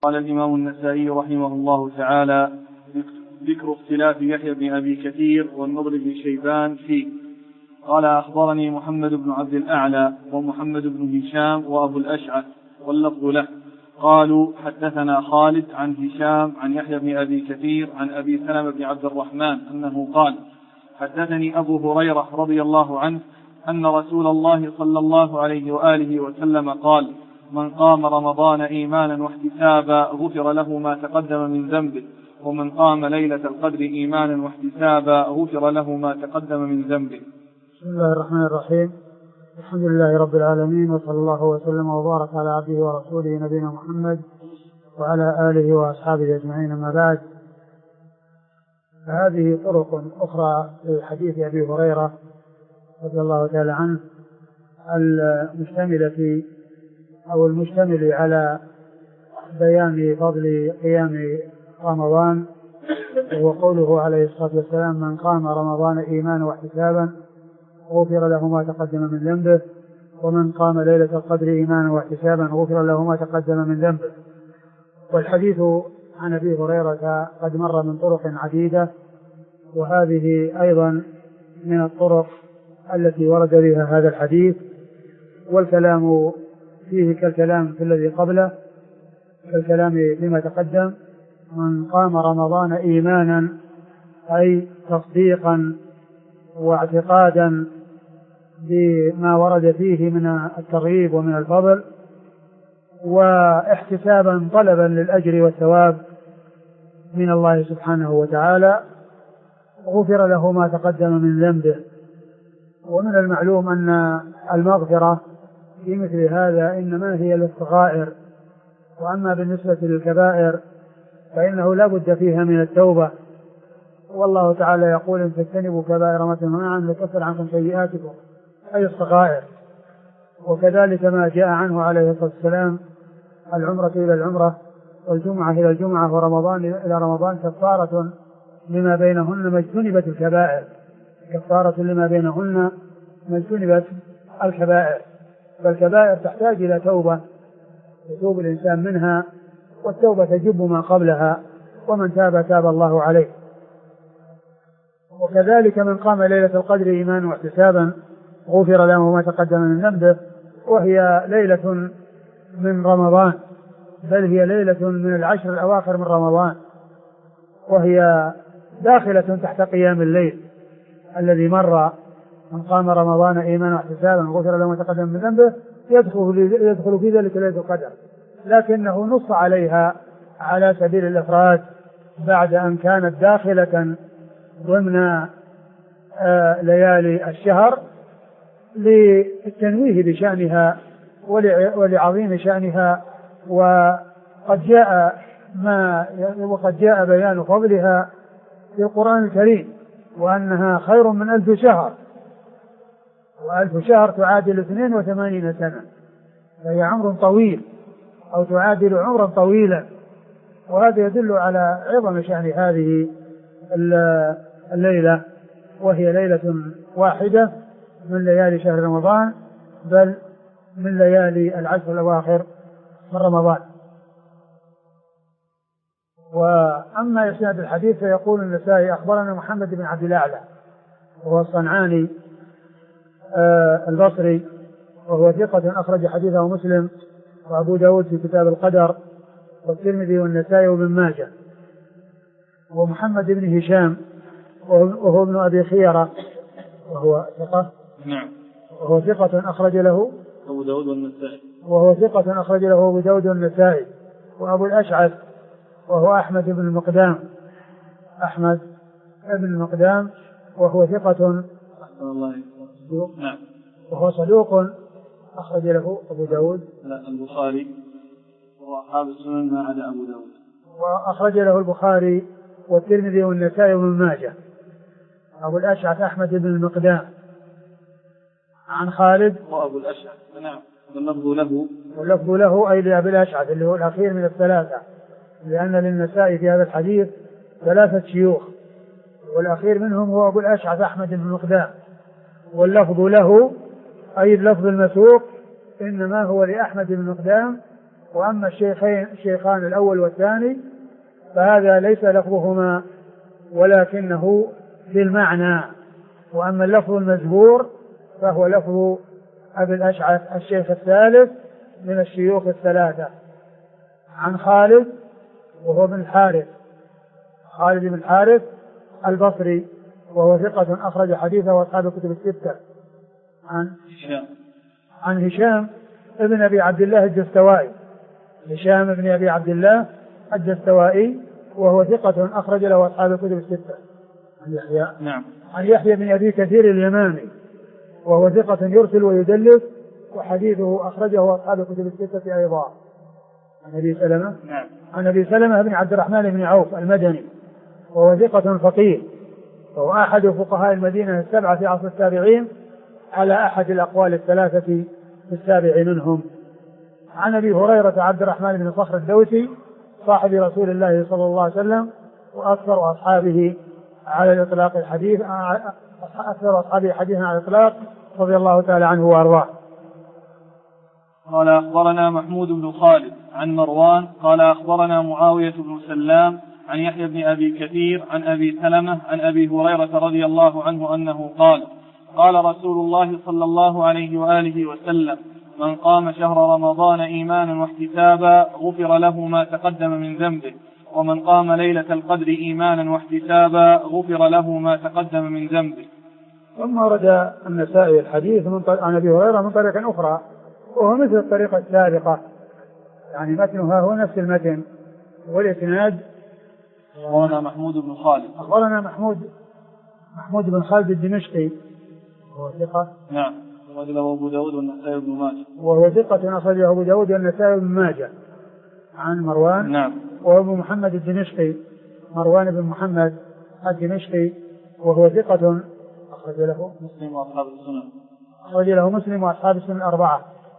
قال الإمام النسائي رحمه الله تعالى: ذكر اختلاف يحيى بن أبي كثير والنضر بن شيبان فيه. قال: أخبرني محمد بن عبد الأعلى ومحمد بن هشام وأبو الأشعث واللفظ له. قالوا: حدثنا خالد عن هشام عن يحيى بن أبي كثير عن أبي سلمة بن عبد الرحمن أنه قال: حدثني أبو هريرة رضي الله عنه أن رسول الله صلى الله عليه وآله وسلم قال: من قام رمضان إيمانا واحتسابا غفر له ما تقدم من ذنبه، ومن قام ليلة القدر إيمانا واحتسابا غفر له ما تقدم من ذنبه. بسم الله الرحمن الرحيم. الحمد لله رب العالمين، وصلى الله وسلم وبارك على عبده ورسوله نبينا محمد وعلى آله وأصحابه أجمعين. أما بعد، فهذه طرق أخرى لحديث أبي هريرة رضي الله تعالى عنه المشتمل على بيان فضل قيام رمضان، وهو قوله عليه الصلاة والسلام: من قام رمضان إيمانا واحتسابا غفر له ما تقدم من ذنبه، ومن قام ليلة القدر إيمانا واحتسابا غفر له ما تقدم من ذنبه. والحديث عن أبي هريرة قد مر من طرق عديدة، وهذه أيضا من الطرق التي ورد بها هذا الحديث، والكلام فيه كالكلام في الذي قبله، كالكلام فيما تقدم. من قام رمضان إيمانا أي تصديقا واعتقادا بما ورد فيه من الترغيب ومن الفضل، واحتسابا طلبا للأجر والثواب من الله سبحانه وتعالى، غفر له ما تقدم من ذنبه. ومن المعلوم أن المغفرة في مثل هذا إنما هي للصغائر، وأما بالنسبة للكبائر فإنه لا بد فيها من التوبة. والله تعالى يقول: إن تجتنبوا كبائر ما تنهون عنه نكفر عنكم سيئاتكم، أي الصغائر. وكذلك ما جاء عنه عليه الصلاة والسلام: العمرة إلى العمرة والجمعة إلى الجمعة ورمضان إلى رمضان كفارة لما بينهن ما اجتنبت الكبائر، كفارة لما بينهن ما اجتنبت الكبائر. فالكبائر تحتاج إلى توبة يتوب الإنسان منها، والتوبة تجب ما قبلها، ومن تاب تاب الله عليه. وكذلك من قام ليلة القدر إيمانا واحتسابا غفر له ما تقدم من ذنبه، وهي ليلة من رمضان، بل هي ليلة من العشر الأواخر من رمضان، وهي داخلة تحت قيام الليل الذي مر. من قام رمضان إيمانا واحتسابا غفر له ما تقدم من ذنبه يدخل في ذلك ليلة القدر، لكنه نص عليها على سبيل الإفراد بعد أن كانت داخلة ضمن ليالي الشهر، للتنويه بشأنها ولعظيم شأنها. وقد جاء بيان فضلها في القرآن الكريم، وأنها خير من 1000 شهر، و1000 شهر تعادل 82 سنة، فهي عمر طويل أو تعادل عمرا طويلا. وهذا يدل على عظم شأن هذه الليلة، وهي ليلة واحدة من ليالي شهر رمضان، بل من ليالي العشر الأواخر من رمضان. وأما إسناد الحديث فيقول النسائي: أخبرنا محمد بن عبد الأعلى وهو الصنعاني البصري، وهو ثقة أخرج حديثه مسلم وأبو داود في كتاب القدر والترمذي والنسائي وابن ماجه. ومحمد بن هشام وهو ابن أبي خيرة وهو ثقة، وهو ثقة أخرج له أبو داود والنسائي، وهو ثقة أخرج له أبو داود والنسائي. وأبو الأشعث وهو أحمد بن المقدام وهو ثقة وهو صدوق أخرج له أبو داود البخاري وأصحاب السنن ما عدا أبو داود، وأخرج له البخاري والترمذي والنسائي وابن ماجه. أبو الأشعث أحمد بن المقدام عن خالد وأبو الأشعث واللفظ له أي لأبي الأشعث اللي هو الأخير من الثلاثة، لأن للنسائي في هذا الحديث 3 شيوخ، والأخير منهم هو أبو الأشعث أحمد بن المقدام. واللفظ له أي اللفظ المسوق إنما هو لأحمد بن المقدام وأما الشيخان الأول والثاني فهذا ليس لفظهما ولكنه بالمعنى. وأما اللفظ المزبور فهو لفظ أبي الأشعث الشيخ الثالث من الشيوخ الثلاثة عن خالد وهو بن الحارث، خالد بن الحارث البصري وهو ثقة أخرج حديثه وأصحاب الكتب الستة. عن هشام ابن أبي عبد الله الدستوائي، هشام بن أبي عبد الله الدستوائي وهو ثقة أخرج له أصحاب الكتب الستة. عن يحيى بن أبي كثير اليماني وهو ثقة يرسل ويدلس وحديثه أخرجه أصحاب الكتب الستة أيضا. عن أبي سلمة بن عبد الرحمن بن عوف المدني وهو ثقة فقيه وهو أحد فقهاء المدينة السبعة في عصر التابعين على أحد الأقوال الثلاثة في السابع منهم. عن أبي هريرة عبد الرحمن بن صخر الدوسي صاحب رسول الله صلى الله عليه وسلم وأكثر أصحابه على الإطلاق أكثر أصحابه حديثا على الإطلاق رضي الله تعالى عنه وأرضاه. قال أخبرنا محمود بن خالد عن مروان قال أخبرنا معاوية بن سلام عن يحيى بن أبي كثير عن أبي سلمة عن أبي هريرة رضي الله عنه أنه قال قال رسول الله صلى الله عليه وآله وسلم من قام شهر رمضان إيمانا واحتسابا غفر له ما تقدم من ذنبه ومن قام ليلة القدر إيمانا واحتسابا غفر له ما تقدم من ذنبه. ثم ورد النسائي الحديث عن أبي هريرة من طريق أخرى وهو مثل الطريقة السابقة، يعني متنها هو نفس المتن والإسناد. أخبرنا محمود بن خالد أخبرنا محمود بن خالد الدمشقي وهو ثقة أخرجه أبو داود والنسائي بن ماجه وهو ثقة أخرجه أبو داود والنسائي بن ماجه. عن مروان وأبو محمد الدمشقي مروان بن محمد الدمشقي وهو ثقة أخرج له مسلم وأصحاب السنن مسلم وأصحاب السنن الأربعة.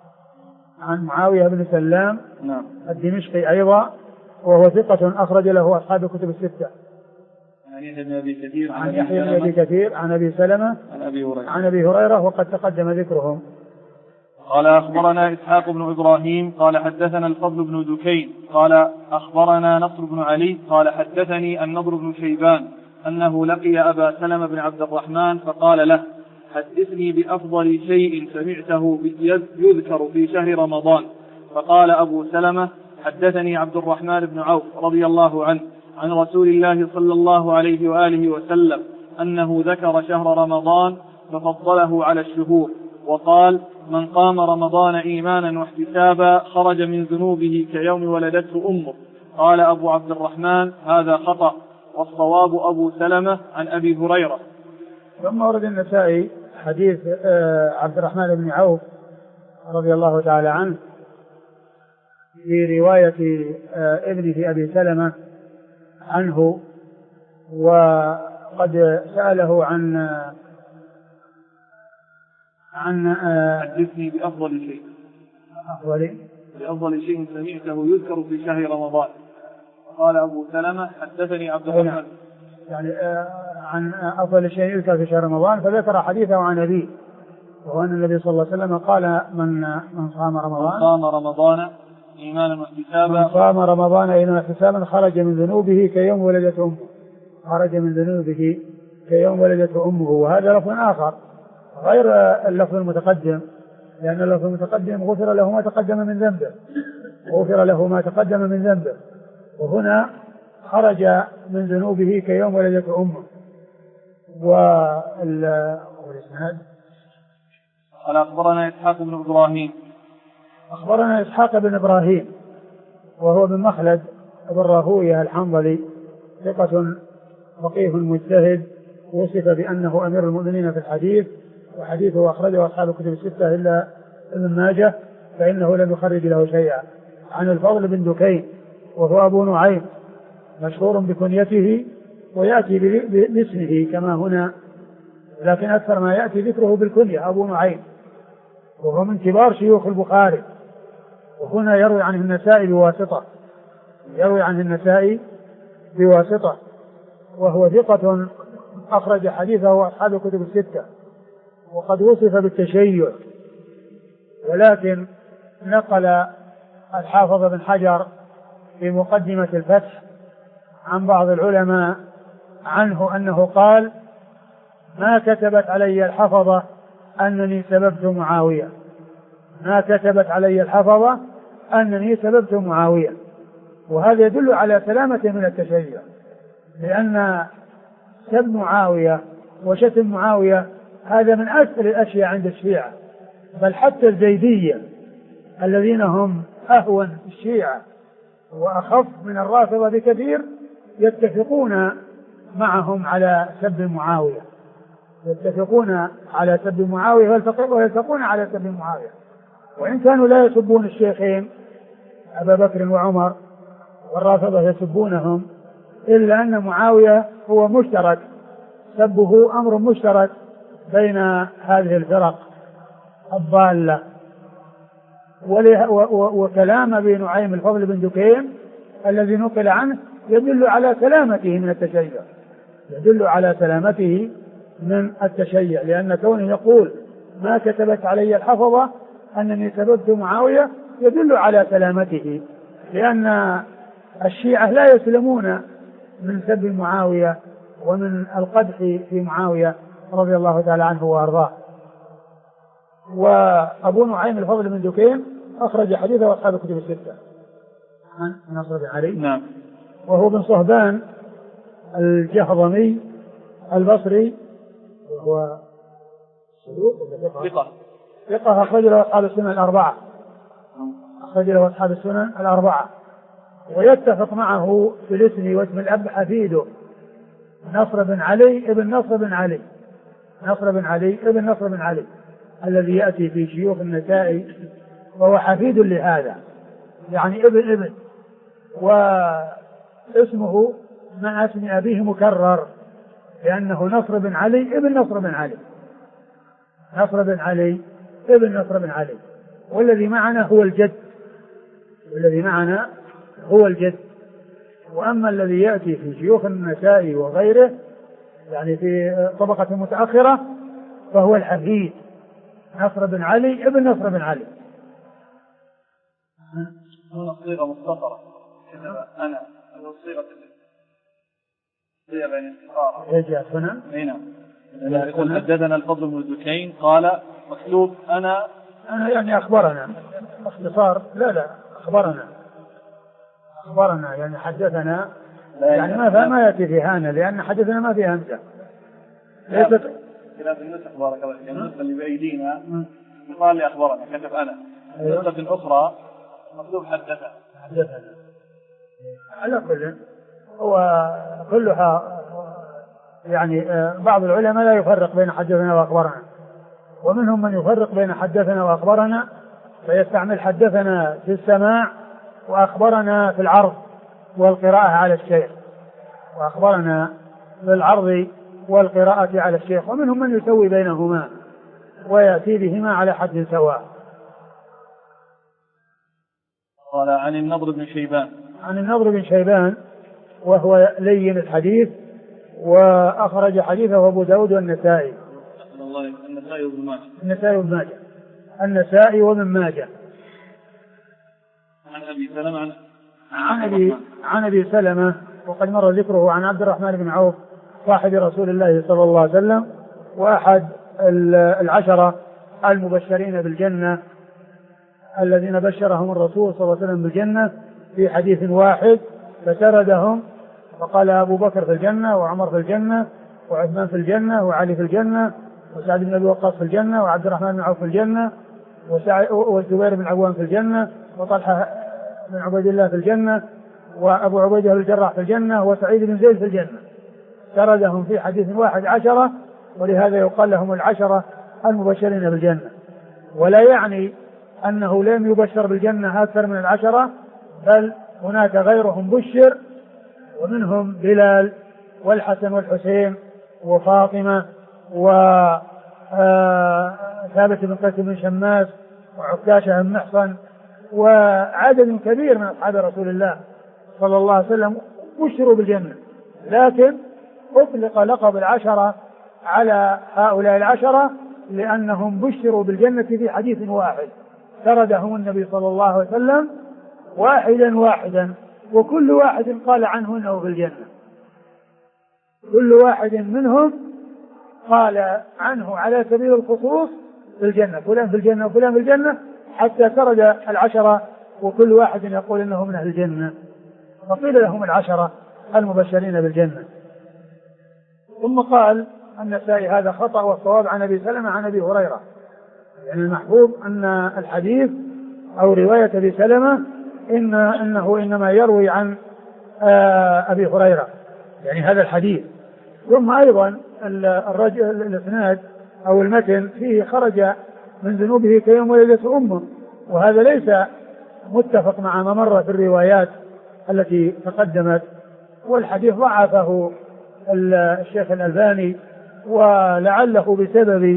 عن معاوية بن سلام الدمشقي أيضا وهو ثقة أخرج له أصحاب الكتب الستة. عن يحيى بن أبي كثير عن أبي سلمة عن أبي هريرة وقد تقدم ذكرهم. قال أخبرنا إسحاق بن إبراهيم قال حدثنا الفضل بن دكين قال أخبرنا نصر بن علي قال حدثني النضر بن شيبان أنه لقي أبا سلمة بن عبد الرحمن فقال له حدثني بأفضل شيء سمعته يذكر في شهر رمضان. فقال أبو سلمة حدثني عبد الرحمن بن عوف رضي الله عنه عن رسول الله صلى الله عليه وآله وسلم أنه ذكر شهر رمضان ففضله على الشهور وقال من قام رمضان إيمانا واحتسابا خرج من ذنوبه كيوم ولدته أمه. قال أبو عبد الرحمن هذا خطأ والصواب أبو سلمة عن أبي هريرة. ثم ورد النسائي حديث عبد الرحمن بن عوف رضي الله تعالى عنه في رواية ابنه أبي سلمة عنه وقد سأله عن حدثني بأفضل شيء سمعته يذكر في شهر رمضان. قال أبو سلمة حدثني عبد الرحمن يعني عن أفضل شيء يذكر في شهر رمضان فذكر حديثه عن أبيه وهو أن النبي صلى الله عليه وسلم قال من صام رمضان إيمانا واحتسابا من صام رمضان إيمانا واحتسابا خرج من ذنوبه كيوم ولدته أمه. وهذا لفظ آخر غير اللفظ المتقدم لأن اللفظ المتقدم غفر له ما تقدم من ذنبه وهنا خرج من ذنوبه كيوم ولدته أمه. والإسناد قال أخبرنا إسحاق بن إبراهيم وهو بن مخلد بن راهويه الحنظلي ثقة فقيه مجتهد وصف بأنه أمير المؤمنين في الحديث وحديثه أخرجه أصحاب الكتب الستة إلا ابن ماجه فإنه لم يخرج له شيئا. عن الفضل بن دكين وهو أبو نعيم مشهور بكنيته ويأتي باسمه كما هنا لكن أكثر ما يأتي ذكره بالكنية أبو نعيم وهو من كبار شيوخ البخاري وهنا يروي عنه النسائي بواسطة وهو ثقة أخرج حديثه أصحاب الكتب الستة وقد وصف بالتشيع ولكن نقل الحافظ بن حجر في مقدمة الفتح عن بعض العلماء عنه أنه قال: ما كتبت علي الحفظة أنني سببت معاوية، ما كتبت علي الحفظة أنني سببت معاوية. وهذا يدل على سلامته من التشيع، لأن سب معاوية وشتم معاوية هذا من أسهل الأشياء عند الشيعة، بل حتى الزيدية الذين هم أهون الشيعة وأخف من الرافضة بكثير يتفقون معهم على سب معاوية، يتفقون على سب معاوية ويلتقون على سب معاوية، وإن كانوا لا يسبون الشيخين أبا بكر وعمر والرافضة يسبونهم، إلا أن معاوية هو مشترك، سبه أمر مشترك بين هذه الفرق الضالة. وكلام أبي نعيم الفضل بن دكين الذي نقل عنه يدل على سلامته من التشيع، يدل على سلامته من التشيع، لأن كونه يقول ما كتبت علي الحفظة أنني سببت معاوية يدل على سلامته، لأن الشيعة لا يسلمون من سب معاوية ومن القدح في معاوية رضي الله تعالى عنه وأرضاه. وأبو نعيم الفضل بن دكين أخرج حديثه وأصحاب الكتب الستة عن نصر بن علي. نعم. وهو بن صهبان الجهضمي البصري، وهو صدوق ثقة أخرج له أصحاب السنن الأربعة، أخرج له أصحاب السنن الأربعة. ويتفق معه في الاسم واسم الأب حفيده نصر بن علي ابن نصر بن علي، نصر بن علي ابن نصر بن علي الذي يأتي في شيوخ النسائي، وهو حفيد لهذا يعني ابن، واسمه مع اسم أبيه مكرر لأنه نصر بن علي ابن نصر بن علي، نصر بن علي ابن نصر بن علي. والذي معنا هو الجد، والذي معنا هو الجد. وأما الذي يأتي في شيوخ النسائي وغيره يعني في طبقة متأخرة فهو الحفيد نصر بن علي ابن نصر بن علي. هنا صيغة مختصرة أنا صيغة بين الاختصار جاءت هنا يقول حدثنا الفضل بن دكين قال مكتوب أنا يعني أخبرنا اختصار، لا أخبرنا يعني حدثنا، يعني ما يأتي في هنا لأن حدثنا ما في همزة. ليست خلاف النسخ بارك الله فيك، النسخة اللي بأيدينا يقال لي أخبرنا كتب أنا، نسخة أخرى مكتوب حدثنا. على كل هو كلها يعني بعض العلماء لا يفرق بين حدثنا وأخبرنا، ومنهم من يفرق بين حدثنا وأخبرنا فيستعمل حدثنا في السماع وأخبرنا في العرض والقراءة على الشيخ، وأخبرنا في العرض والقراءة على الشيخ، ومنهم من يسوي بينهما ويأتي بهما على حد سواء. قال عن النضر بن شيبان، عن النضر بن شيبان وهو لين الحديث، وأخرج حديثه أبو داود والنسائي. النسائي وابن ماجه. النسائي وابن ماجه. عن أبي سلمة وقد مر ذكره عن عبد الرحمن بن عوف صاحب رسول الله صلى الله عليه وسلم وأحد العشرة المبشرين بالجنة الذين بشرهم الرسول صلى الله عليه وسلم بالجنة في حديث واحد فسردهم فقال أبو بكر في الجنة وعمر في الجنة وعثمان في الجنة وعلي في الجنة وسعد بن أبي وقاص في الجنة وعبد الرحمن بن عوف في الجنة والزبير بن عوام في الجنة وطلحة بن عبيد الله في الجنة وأبو عبيدة الجراح في الجنة وسعيد بن زيد في الجنة. سردهم في حديث واحد عشرة، ولهذا يقال لهم العشرة المبشرين بالجنة. ولا يعني أنه لم يبشر بالجنة أكثر من العشرة، بل هناك غيرهم بشر، ومنهم بلال والحسن والحسين وفاطمة وثابت بن قيس بن شماس وعكاشة بن محصن وعدد كبير من أصحاب رسول الله صلى الله عليه وسلم بشروا بالجنة، لكن أطلق لقب العشرة على هؤلاء العشرة لأنهم بشروا بالجنة في حديث واحد سردهم النبي صلى الله عليه وسلم واحدا واحدا، وكل واحد قال عنه انه في الجنة، كل واحد منهم قال عنه على سبيل الخصوص في الجنة، فلان في الجنة وفلان في الجنة، حتى سرد 10 وكل واحد يقول انه من اهل الجنة، فقيل لهم 10 المبشرين بالجنة. ثم قال النسائي هذا خطأ والصواب عن ابي سلمة عن ابي هريرة، يعني المحفوظ ان الحديث او رواية ابي سلمة انه انما يروي عن ابي هريرة، يعني هذا الحديث. ثم ايضا الاسناد او المتن فيه خرج من ذنوبه كيوم ولدته امه، وهذا ليس متفق مع ما مر في الروايات التي تقدمت، والحديث ضعفه الشيخ الألباني، ولعله بسبب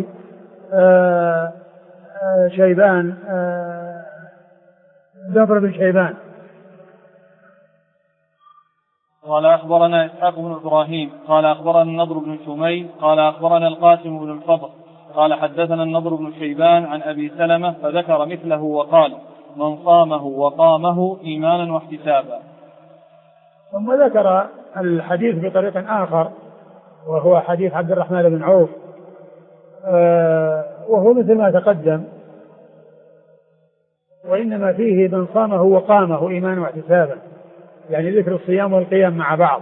شيبان جابر بن شيبان. قال أخبرنا إسحاق بن إبراهيم قال أخبرنا النضر بن شميل قال أخبرنا القاسم بن الفضل قال حدثنا النضر بن شيبان عن أبي سلمة فذكر مثله وقال من صامه وقامه إيمانا واحتسابا. ثم ذكر الحديث بطريق آخر وهو حديث عبد الرحمن بن عوف، وهو مثل ما تقدم، وإنما فيه من صامه وقامه إيمانا واحتسابا، يعني ذكر الصيام والقيام مع بعض.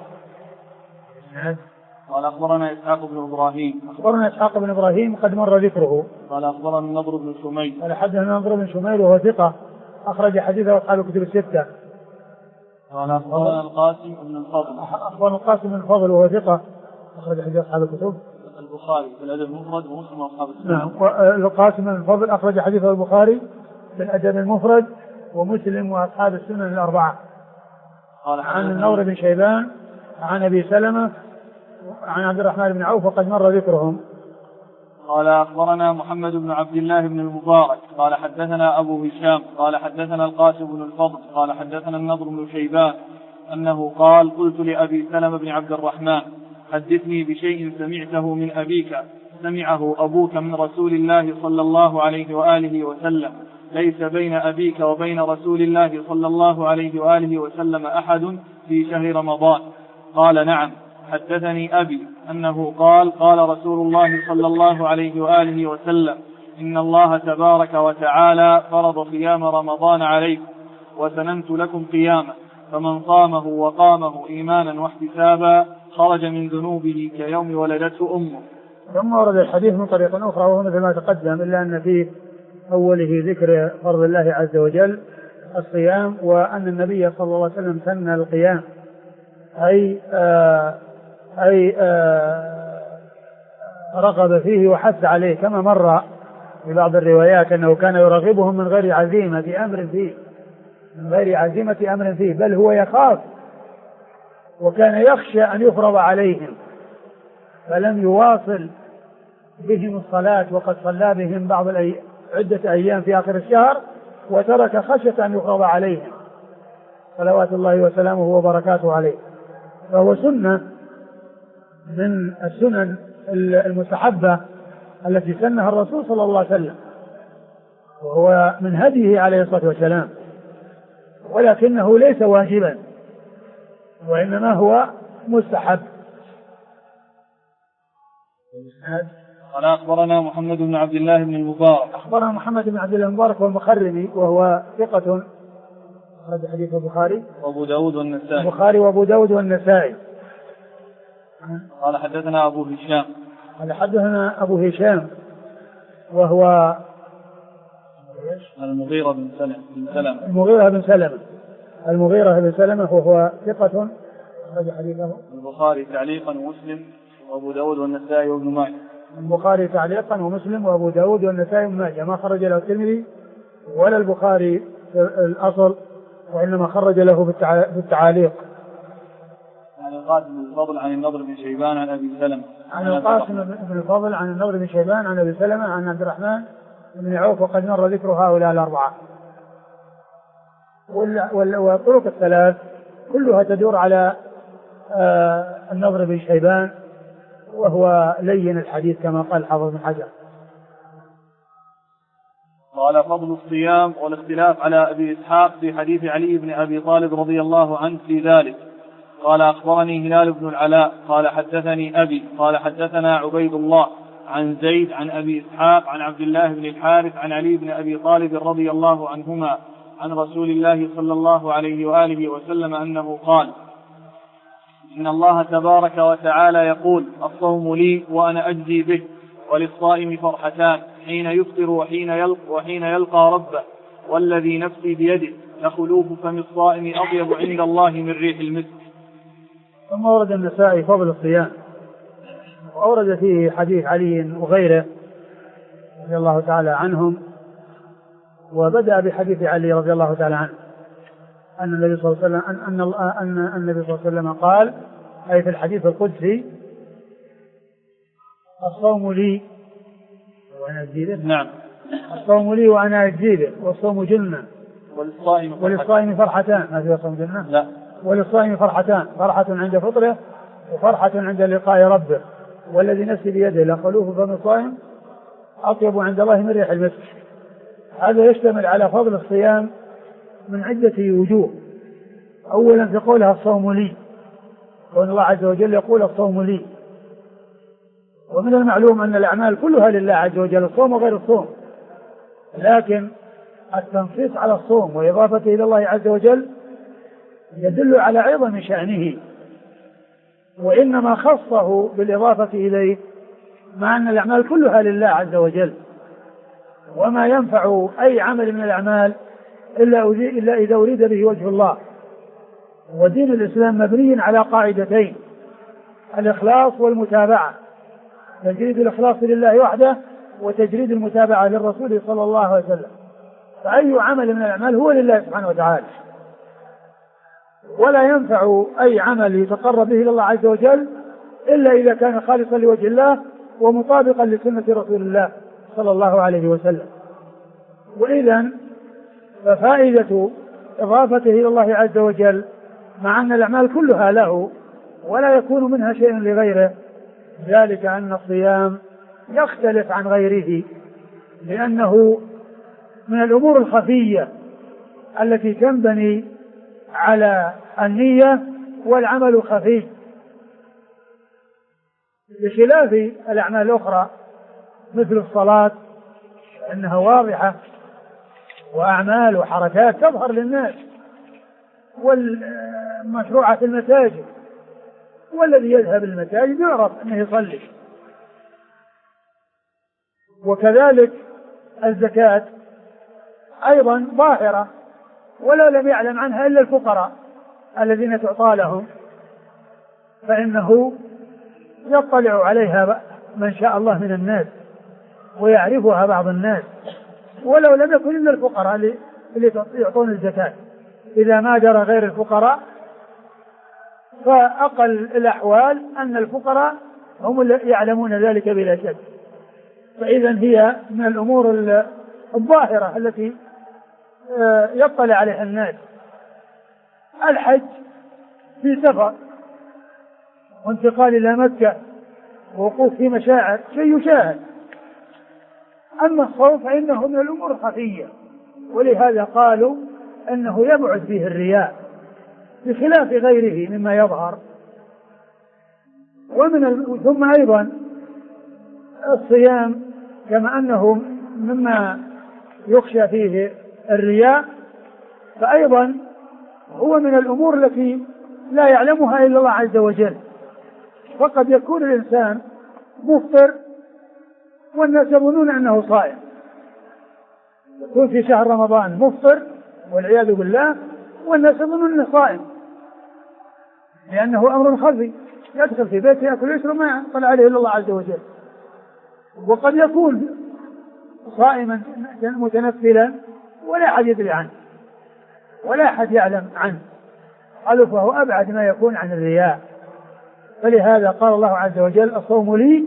قال أخبرنا إسحاق بن إبراهيم أخبرنا إسحاق بن إبراهيم قد مر ذكره. قال أخبرنا النضر بن شميل قال حدثنا النضر بن شميل وهو ثقة أخرج حديثه أصحاب الكتب الستة. قال أخبرنا القاسم بن الفضل أخبرنا القاسم بن الفضل وهو ثقة أخرج حديث أصحاب الكتب البخاري في الأدب المفرد ومسلم وأصحاب السنن. نعم، والقاسم بن الفضل أخرج حديثه البخاري في الأدب المفرد ومسلم وأصحاب السنن الأربعة. عن النضر بن شيبان عن أبي سلمة عن عبد الرحمن بن عوف وقد مر ذكرهم. قال أخبرنا محمد بن عبد الله بن المبارك قال حدثنا أبو هشام قال حدثنا القاسم بن الفضل قال حدثنا النضر بن شيبان أنه قال قلت لأبي سلمة بن عبد الرحمن حدثني بشيء سمعته من أبيك سمعه أبوك من رسول الله صلى الله عليه وآله وسلم ليس بين أبيك وبين رسول الله صلى الله عليه وآله وسلم أحد في شهر رمضان. قال نعم، حدثني أبي أنه قال قال رسول الله صلى الله عليه وآله وسلم إن الله تبارك وتعالى فرض صيام رمضان عليكم وسننت لكم قيامه فمن صامه وقامه إيمانا واحتسابا خرج من ذنوبه كيوم ولدته أمه. ثم ورد الحديث من طريق أخرى وهو مثل ما تقدم، إلا أن في أوله ذكر فرض الله عز وجل الصيام، وأن النبي صلى الله عليه وسلم سن القيام، أي رغب فيه وحث عليه، كما مر في بعض الروايات أنه كان يرغبهم من غير عزيمة أمر فيه، بل هو يخاف وكان يخشى أن يفرض عليهم، فلم يواصل بهم الصلاة وقد صلى بهم عدة أيام في آخر الشهر، وترك خشية أن يفرض عليهم صلوات الله وسلامه وبركاته عليه. فهو سنة من السنن المستحبة التي سنها الرسول صلى الله عليه وسلم، وهو من هديه عليه الصلاة والسلام، ولكنه ليس واجبا وإنما هو مستحب. قال أخبرنا محمد بن عبد الله بن المبارك أخبرنا محمد بن عبد الله المبارك والمخرمي وهو ثقة أخرج حديث البخاري وأبو داود والنسائي. البخاري وأبو داود والنسائي. قال حدثنا أبو هشام قال حدثنا أبو هشام وهو المغيرة بن سلمة المغيرة بن سلمة وهو ثقة أخرج حديثه البخاري تعليقا ومسلم وأبو داود والنسائي وابن ماجه. البخاري تعليقا ومسلم وأبو داود والنسائي وابن ماجه، ما خرج له الترمذي ولا البخاري في الأصل، وإنما خرج له في التعاليق. عن القاسم بن الفضل عن النضر بن شيبان عن أبي سلمة عن القاسم بن الفضل عن النضر بن شيبان عن أبي سلمة عن عبد الرحمن بن عوف وقد مر ذكر هؤلاء الأربعة. والطرق الثلاث كلها تدور على النضر بن شيبان، وهو لين الحديث كما قال حافظ بن حجر. قال فضل الصيام والاختلاف على أبي إسحاق في حديث علي بن أبي طالب رضي الله عنه في ذلك. قال أخبرني هلال بن العلاء قال حدثني أبي قال حدثنا عبيد الله عن زيد عن أبي إسحاق عن عبد الله بن الحارث عن علي بن أبي طالب رضي الله عنهما عن رسول الله صلى الله عليه وآله وسلم أنه قال: إن الله تبارك وتعالى يقول: الصوم لي وأنا أجزي به، وللصائم فرحتان، حين يفطر وحين يلقى ربه، والذي نفسي بيده لخلوف فم الصائم أطيب عند الله من ريح المسك. ثم ورد النسائي فضل الصيام، وأورد فيه حديث علي وغيره رضي الله تعالى عنهم، وبدأ بحديث علي رضي الله تعالى عنه أن النبي صلى الله عليه وسلم أن النبي صلى الله عليه وسلم قال، أي في الحديث القدسي: الصوم لي وأنا أجزي به. نعم. الصوم لي وأنا أجزي به، والصوم جنة، وللصائم فرحتان. ما في صوم جنة؟ لا. وللصائم فرحتان، فرحة عند فطره وفرحة عند لقاء ربه، والذي نفسي بيده لخلوف فم الصائم أطيب عند الله من ريح المسك. هذا يشتمل على فضل الصيام من عدة وجوه. أولا في قولها الصوم لي، وأن الله عز وجل يقول: الصوم لي. ومن المعلوم أن الأعمال كلها لله عز وجل، الصوم وغير الصوم، لكن التنصيص على الصوم وإضافته إلى الله عز وجل يدل على عظم شأنه، وإنما خصه بالإضافة إليه مع أن الأعمال كلها لله عز وجل، وما ينفع أي عمل من الأعمال إلا إذا أريد به وجه الله. ودين الإسلام مبني على قاعدتين: الإخلاص والمتابعة، تجريد الإخلاص لله وحده، وتجريد المتابعة للرسول صلى الله عليه وسلم. فأي عمل من الأعمال هو لله سبحانه وتعالى، ولا ينفع أي عمل يتقرب به إلى الله عز وجل إلا إذا كان خالصا لوجه الله ومطابقا لسنة رسول الله صلى الله عليه وسلم. وإذن ففائدة إضافته إلى الله عز وجل مع أن الأعمال كلها له ولا يكون منها شيء لغيره، ذلك أن الصيام يختلف عن غيره، لأنه من الأمور الخفية التي تنبني على النية والعمل خفي، بخلاف الأعمال الأخرى مثل الصلاة أنها واضحة وأعمال وحركات تظهر للناس، والمشروعة في المساجد، والذي يذهب المساجد يعرف أنه يصلي. وكذلك الزكاة أيضا ظاهرة ولا لم يعلم عنها إلا الفقراء الذين تعطى لهم، فإنه يطلع عليها من شاء الله من الناس ويعرفها بعض الناس، ولو لم يكن إلا الفقراء اللي يعطون الزكاة. إذا ما جرى غير الفقراء فأقل الأحوال أن الفقراء هم اللي يعلمون ذلك بلا شك. فإذا هي من الأمور الظاهرة التي يطلع عليها الناس. الحج في سفر وانتقال إلى مكة ووقوف في مشاعر شيء يشاهد. أما الصوم فإنه من الأمور الخفية، ولهذا قالوا أنه يبعد فيه الرياء بخلاف غيره مما يظهر. ثم أيضا الصيام كما أنه مما يخشى فيه الرياء، فأيضا هو من الأمور التي لا يعلمها إلا الله عز وجل. فقد يكون الإنسان مفطر والناس يظنون أنه صائم، يكون في شهر رمضان مفطر والعياذ بالله والناس يظنون أنه صائم، لأنه أمر خفي، يدخل في بيته يأكل ويشرب ما يطلع عليه إلا الله عز وجل. وقد يكون صائما متنفلا ولا أحد يدري عنه ولا أحد يعلم عنه، قالوا فهو أبعد ما يكون عن الرياء. فلهذا قال الله عز وجل: الصوم لي،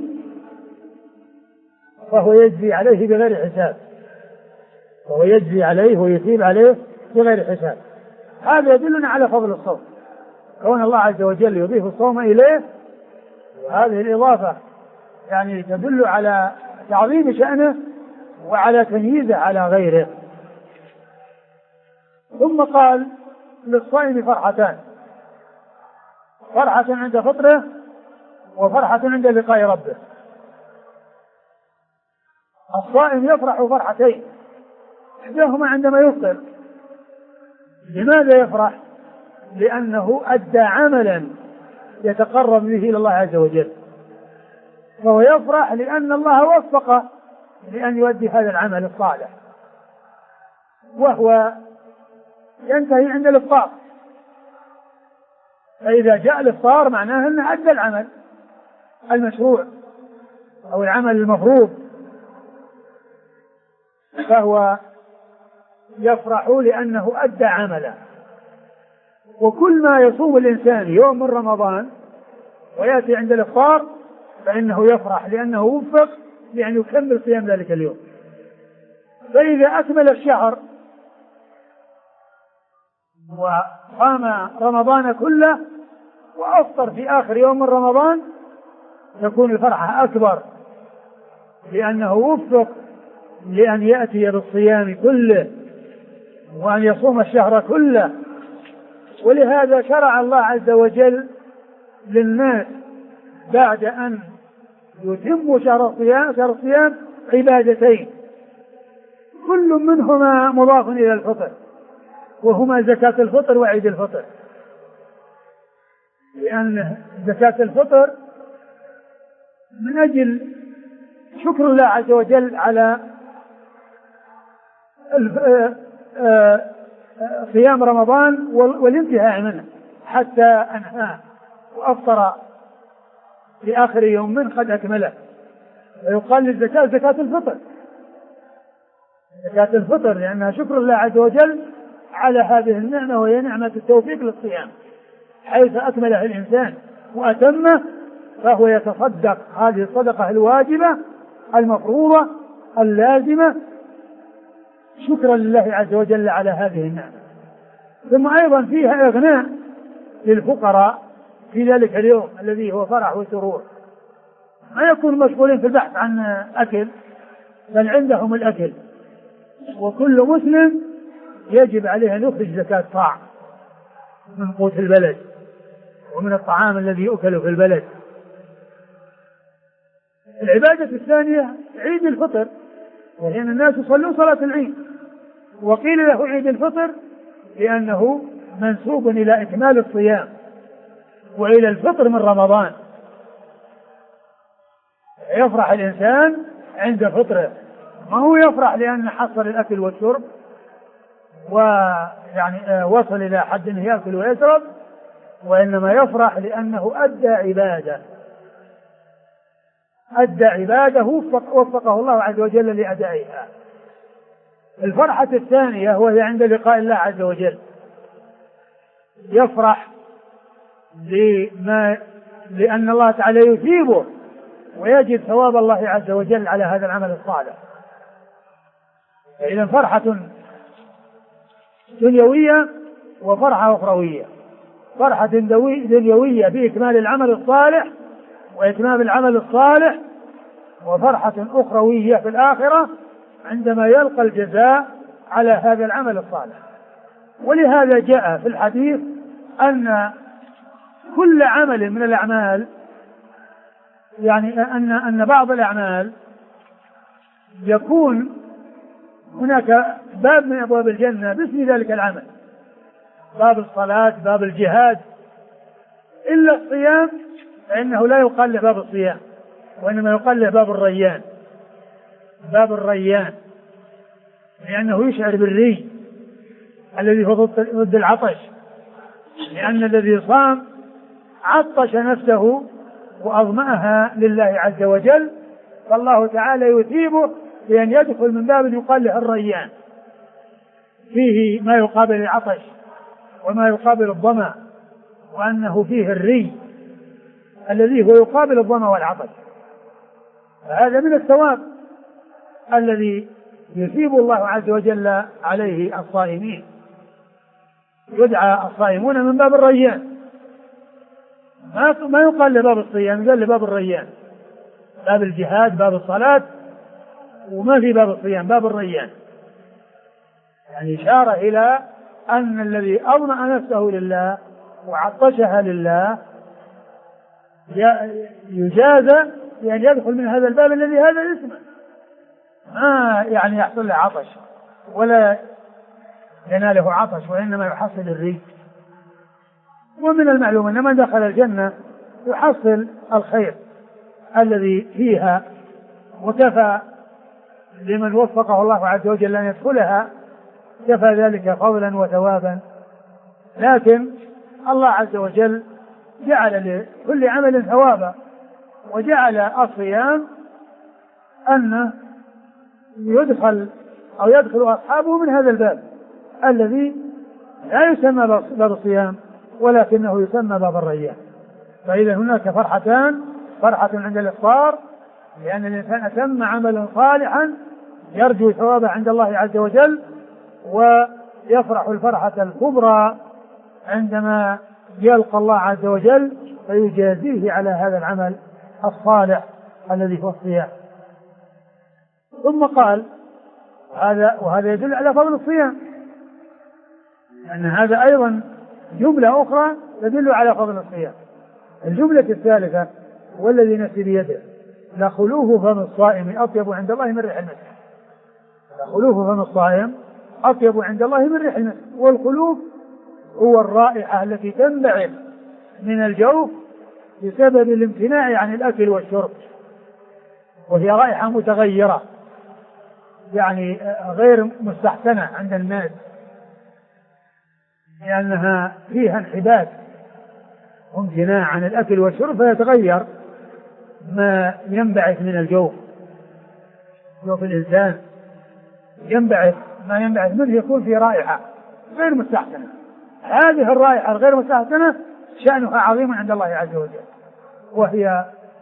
فهو يجزي عليه بغير حساب، وهو يجزي عليه ويثيب عليه بغير حساب. هذا يدلنا على فضل الصوم، كون الله عز وجل يضيف الصوم إليه، وهذه الإضافة يعني تدل على تعظيم شأنه وعلى تمييزه على غيره. ثم قال للصائم فرحتان: فرحة عند فطره وفرحة عند لقاء ربه. الصائم يفرح فرحتين، إحداهما عندما يفطر. لماذا يفرح؟ لأنه أدى عملا يتقرب به إلى الله عز وجل، فهو يفرح لأن الله وفقه لأن يؤدي هذا العمل الصالح، وهو ينتهي عند الإفطار. فإذا جاء الإفطار معناه أنه أدى العمل المشروع أو العمل المفروض، فهو يفرح لأنه أدى عملا. وكل ما يصوم الإنسان يوم من رمضان ويأتي عند الإفطار فإنه يفرح لأنه وفق لأن يكمل صيام ذلك اليوم. فإذا أكمل الشهر وقام رمضان كله وأفطر في آخر يوم من رمضان تكون الفرحة أكبر، لأنه وفق لأن يأتي بالصيام كله وأن يصوم الشهر كله. ولهذا شرع الله عز وجل للناس بعد أن يتم شهر الصيام عبادتين، كل منهما مضاف إلى الفطر، وهما زكاة الفطر وعيد الفطر. لأن زكاة الفطر من أجل شكر الله عز وجل على صيام رمضان والانتهاء منه حتى أنهاه وأفطر في آخر يوم من قد أكمله. ويقال للزكاة زكاة الفطر، زكاة الفطر لأنها شكر الله عز وجل على هذه النعمة، وهي نعمة التوفيق للصيام، حيث أكمله الإنسان وأتمه فهو يتصدق هذه الصدقة الواجبة المفروضة اللازمة شكرا لله عز وجل على هذه النعمة. ثم أيضا فيها إغناء للفقراء في ذلك اليوم الذي هو فرح وسرور، ما يكون مشغولين في البحث عن أكل، بل عندهم الأكل. وكل مسلم يجب عليه أن يخرج زكاة طاع من قوت البلد ومن الطعام الذي يؤكل في البلد. العبادة الثانية عيد الفطر، لأن الناس يصلون صلاة العيد، وقيل له عيد الفطر لأنه منسوب إلى إكمال الصيام وإلى الفطر من رمضان. يفرح الإنسان عند فطره، ما هو يفرح لأن حصل الأكل والشرب ويعني وصل إلى حد أنه يأكل ويشرب، وإنما يفرح لأنه أدى عبادة وفقه الله عز وجل لأدائها. الفرحة الثانية وهي عند لقاء الله عز وجل، يفرح لأن الله تعالى يثيبه ويجد ثواب الله عز وجل على هذا العمل الصالح. إذن فرحة دنيوية وفرحة أخروية. فرحة دنيوية بإكمال العمل الصالح وإتمام العمل الصالح، وفرحة أخروية في الآخرة عندما يلقى الجزاء على هذا العمل الصالح. ولهذا جاء في الحديث أن كل عمل من الأعمال، يعني أن بعض الأعمال يكون هناك باب من أبواب الجنة باسم ذلك العمل، باب الصلاة، باب الجهاد، إلا الصيام فإنه لا يقال له باب الصيام، وإنما يقال له باب الريان. باب الريان لأنه يشعر بالري الذي هو ضد العطش، لأن الذي صام عطش نفسه وأظمأها لله عز وجل، فالله تعالى يثيبه بأن يدخل من باب يقال له الريان، فيه ما يقابل العطش وما يقابل الظمأ، وأنه فيه الري الذي هو يقابل الظمأ والعطش. هذا من الثواب الذي يثيب الله عز وجل عليه الصائمين. يدعى الصائمون من باب الريان، ما يقال لباب الصيام، قال لباب الريان، باب الجهاد، باب الصلاة، وما في باب الصيام، باب الريان، يعني إشارة إلى أن الذي أظمأ نفسه لله وعطشها لله يجازى بأن يدخل من هذا الباب الذي هذا اسمه، ما يعني يحصل له عطش ولا يناله عطش، وإنما يحصل الريق. ومن المعلوم أن من دخل الجنة يحصل الخير الذي فيها، وكفى لمن وفقه الله عز وجل أن يدخلها كفى ذلك فضلا وثوابا. لكن الله عز وجل جعل لكل عمل ثوابا، وجعل الصيام أنه يدخل أصحابه من هذا الباب الذي لا يسمى باب الصيام ولكنه يسمى باب الريان. فإذا هناك فرحتان، فرحة عند الإفطار لأن الإنسان أتم عملا صالحا يرجو ثوابه عند الله عز وجل، ويفرح الفرحة الكبرى عندما يلقى الله عز وجل فيجازيه على هذا العمل الصالح الذي هو الصيام. ثم قال وهذا يدل على فضل الصيام، لأن هذا أيضا جملة أخرى تدل على فضل الصيام. الجملة الثالثة والذي نفسي بيده لخلوف فم الصائم أطيب عند الله من ريح المسك. لخلوف فم الصائم أطيب عند الله من ريح المسك. والخلوف هو الرائحة التي تنبعث من الجوف بسبب الامتناع عن الأكل والشرب، وهي رائحة متغيرة يعني غير مستحسنة عند الناس، لأنها فيها انحباس وامتناع عن الأكل والشرب، فيتغير ما ينبعث من الجوف. جوف الإنسان ينبعث ما ينبعث منه يكون في رائحة غير مستحسنة. هذه الرائحة الغير مستحسنة شأنها عظيم عند الله عز وجل، وهي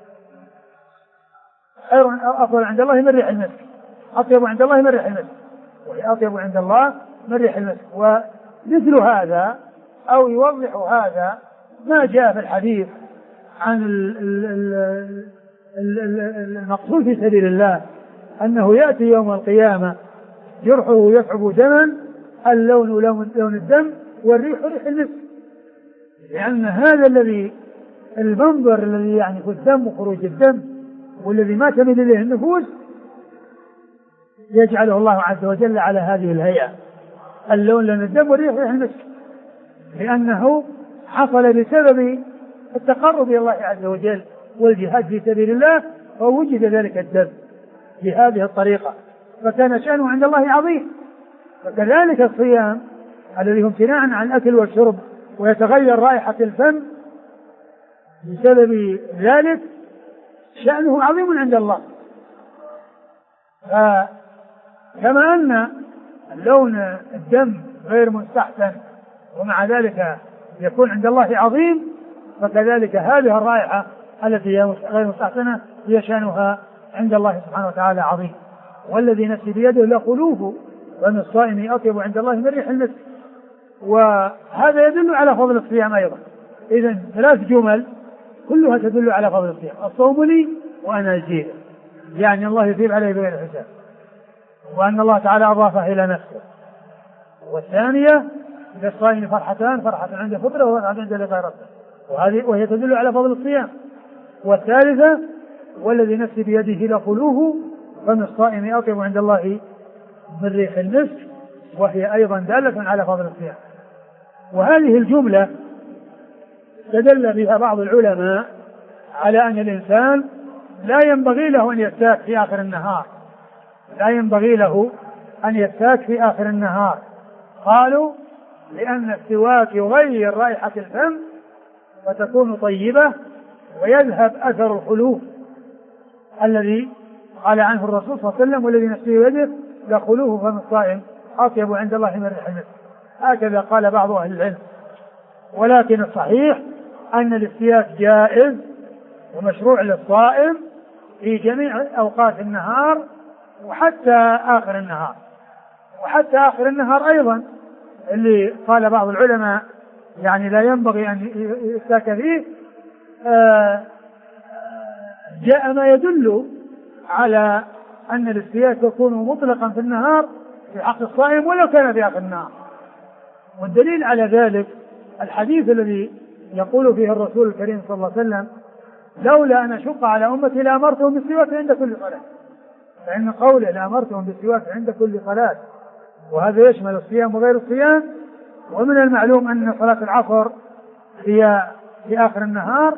خير أفضل عند الله من ريح المسك، أطيب عند الله من ريح المسك، وهي أطيب عند الله من ريح المسك. ومثل هذا أو يوضح هذا ما جاء في الحديث عن المقتول في سبيل الله أنه يأتي يوم القيامة جرحه يصعب دما، اللون لون الدم والريح ريح المسك، لأن هذا الذي المنظر الذي يعني في الدم وخروج الدم والذي ما تميل إليه النفوس يجعله الله عز وجل على هذه الهيئة، اللون لون الدم والريح ريح المسك، لأنه حصل بسبب التقرب إلى الله عز وجل والجهاد في سبيل الله، فوجد ذلك الدم بهذه الطريقة، فكان شأنه عند الله عظيم. فكذلك الصيام الذي هو امتناع عن الأكل والشرب ويتغير رائحة الفم بسبب ذلك شأنه عظيم عند الله. فكما أن اللون الدم غير مستحسن ومع ذلك يكون عند الله عظيم، فكذلك هذه الرائحة التي هي غير مستحسنة هي شأنها عند الله سبحانه وتعالى عظيم. والذي نفسي بيده لخلوف فم الصائم أطيب عند الله من ريح المسك. وهذا يدل على فضل الصيام أيضا. إذن 3 جمل كلها تدل على فضل الصيام. الصوم لي وأنا أجزيه، يعني الله يثيب عليه بغير حساب، وأن الله تعالى أضافه إلى نفسه. والثانية للصائم فرحتان، فرحة عند فطره وفرحة عند لقاء ربه، وهي تدل على فضل الصيام. والثالثة والذي نفسي بيده لخلوه فم الصائم أطيب عند الله من ريح المسك، وهي أيضا دالة على فضل الصيام. وهذه الجملة استدل بها بعض العلماء على أن الإنسان لا ينبغي له أن يستاك في آخر النهار، لا ينبغي له أن يستاك في آخر النهار. قالوا لأن السواك يغير رائحة الفم وتكون طيبة ويذهب أثر الخلوف الذي قال عنه الرسول صلى الله عليه وسلم والذي نفسه بيده لخلوف فم الصائم أطيب عند الله من ريح المسك. هكذا قال بعض أهل العلم. ولكن الصحيح أن الاستياك جائز ومشروع للصائم في جميع أوقات النهار وحتى آخر النهار، وحتى آخر النهار أيضا اللي قال بعض العلماء يعني لا ينبغي أن يستاك فيه. جاء ما يدل على أن الاستياء يكون مطلقا في النهار في حق الصائم ولو كان في آخر النهار. والدليل على ذلك الحديث الذي يقول فيه الرسول الكريم صلى الله عليه وسلم: لولا أن أشق على أمتي لأمرتهم بالسواك عند كل صلاة. فإن قوله لأمرتهم بالسواك عند كل صلاة وهذا يشمل الصيام وغير الصيام. ومن المعلوم أن صلاة العصر هي في آخر النهار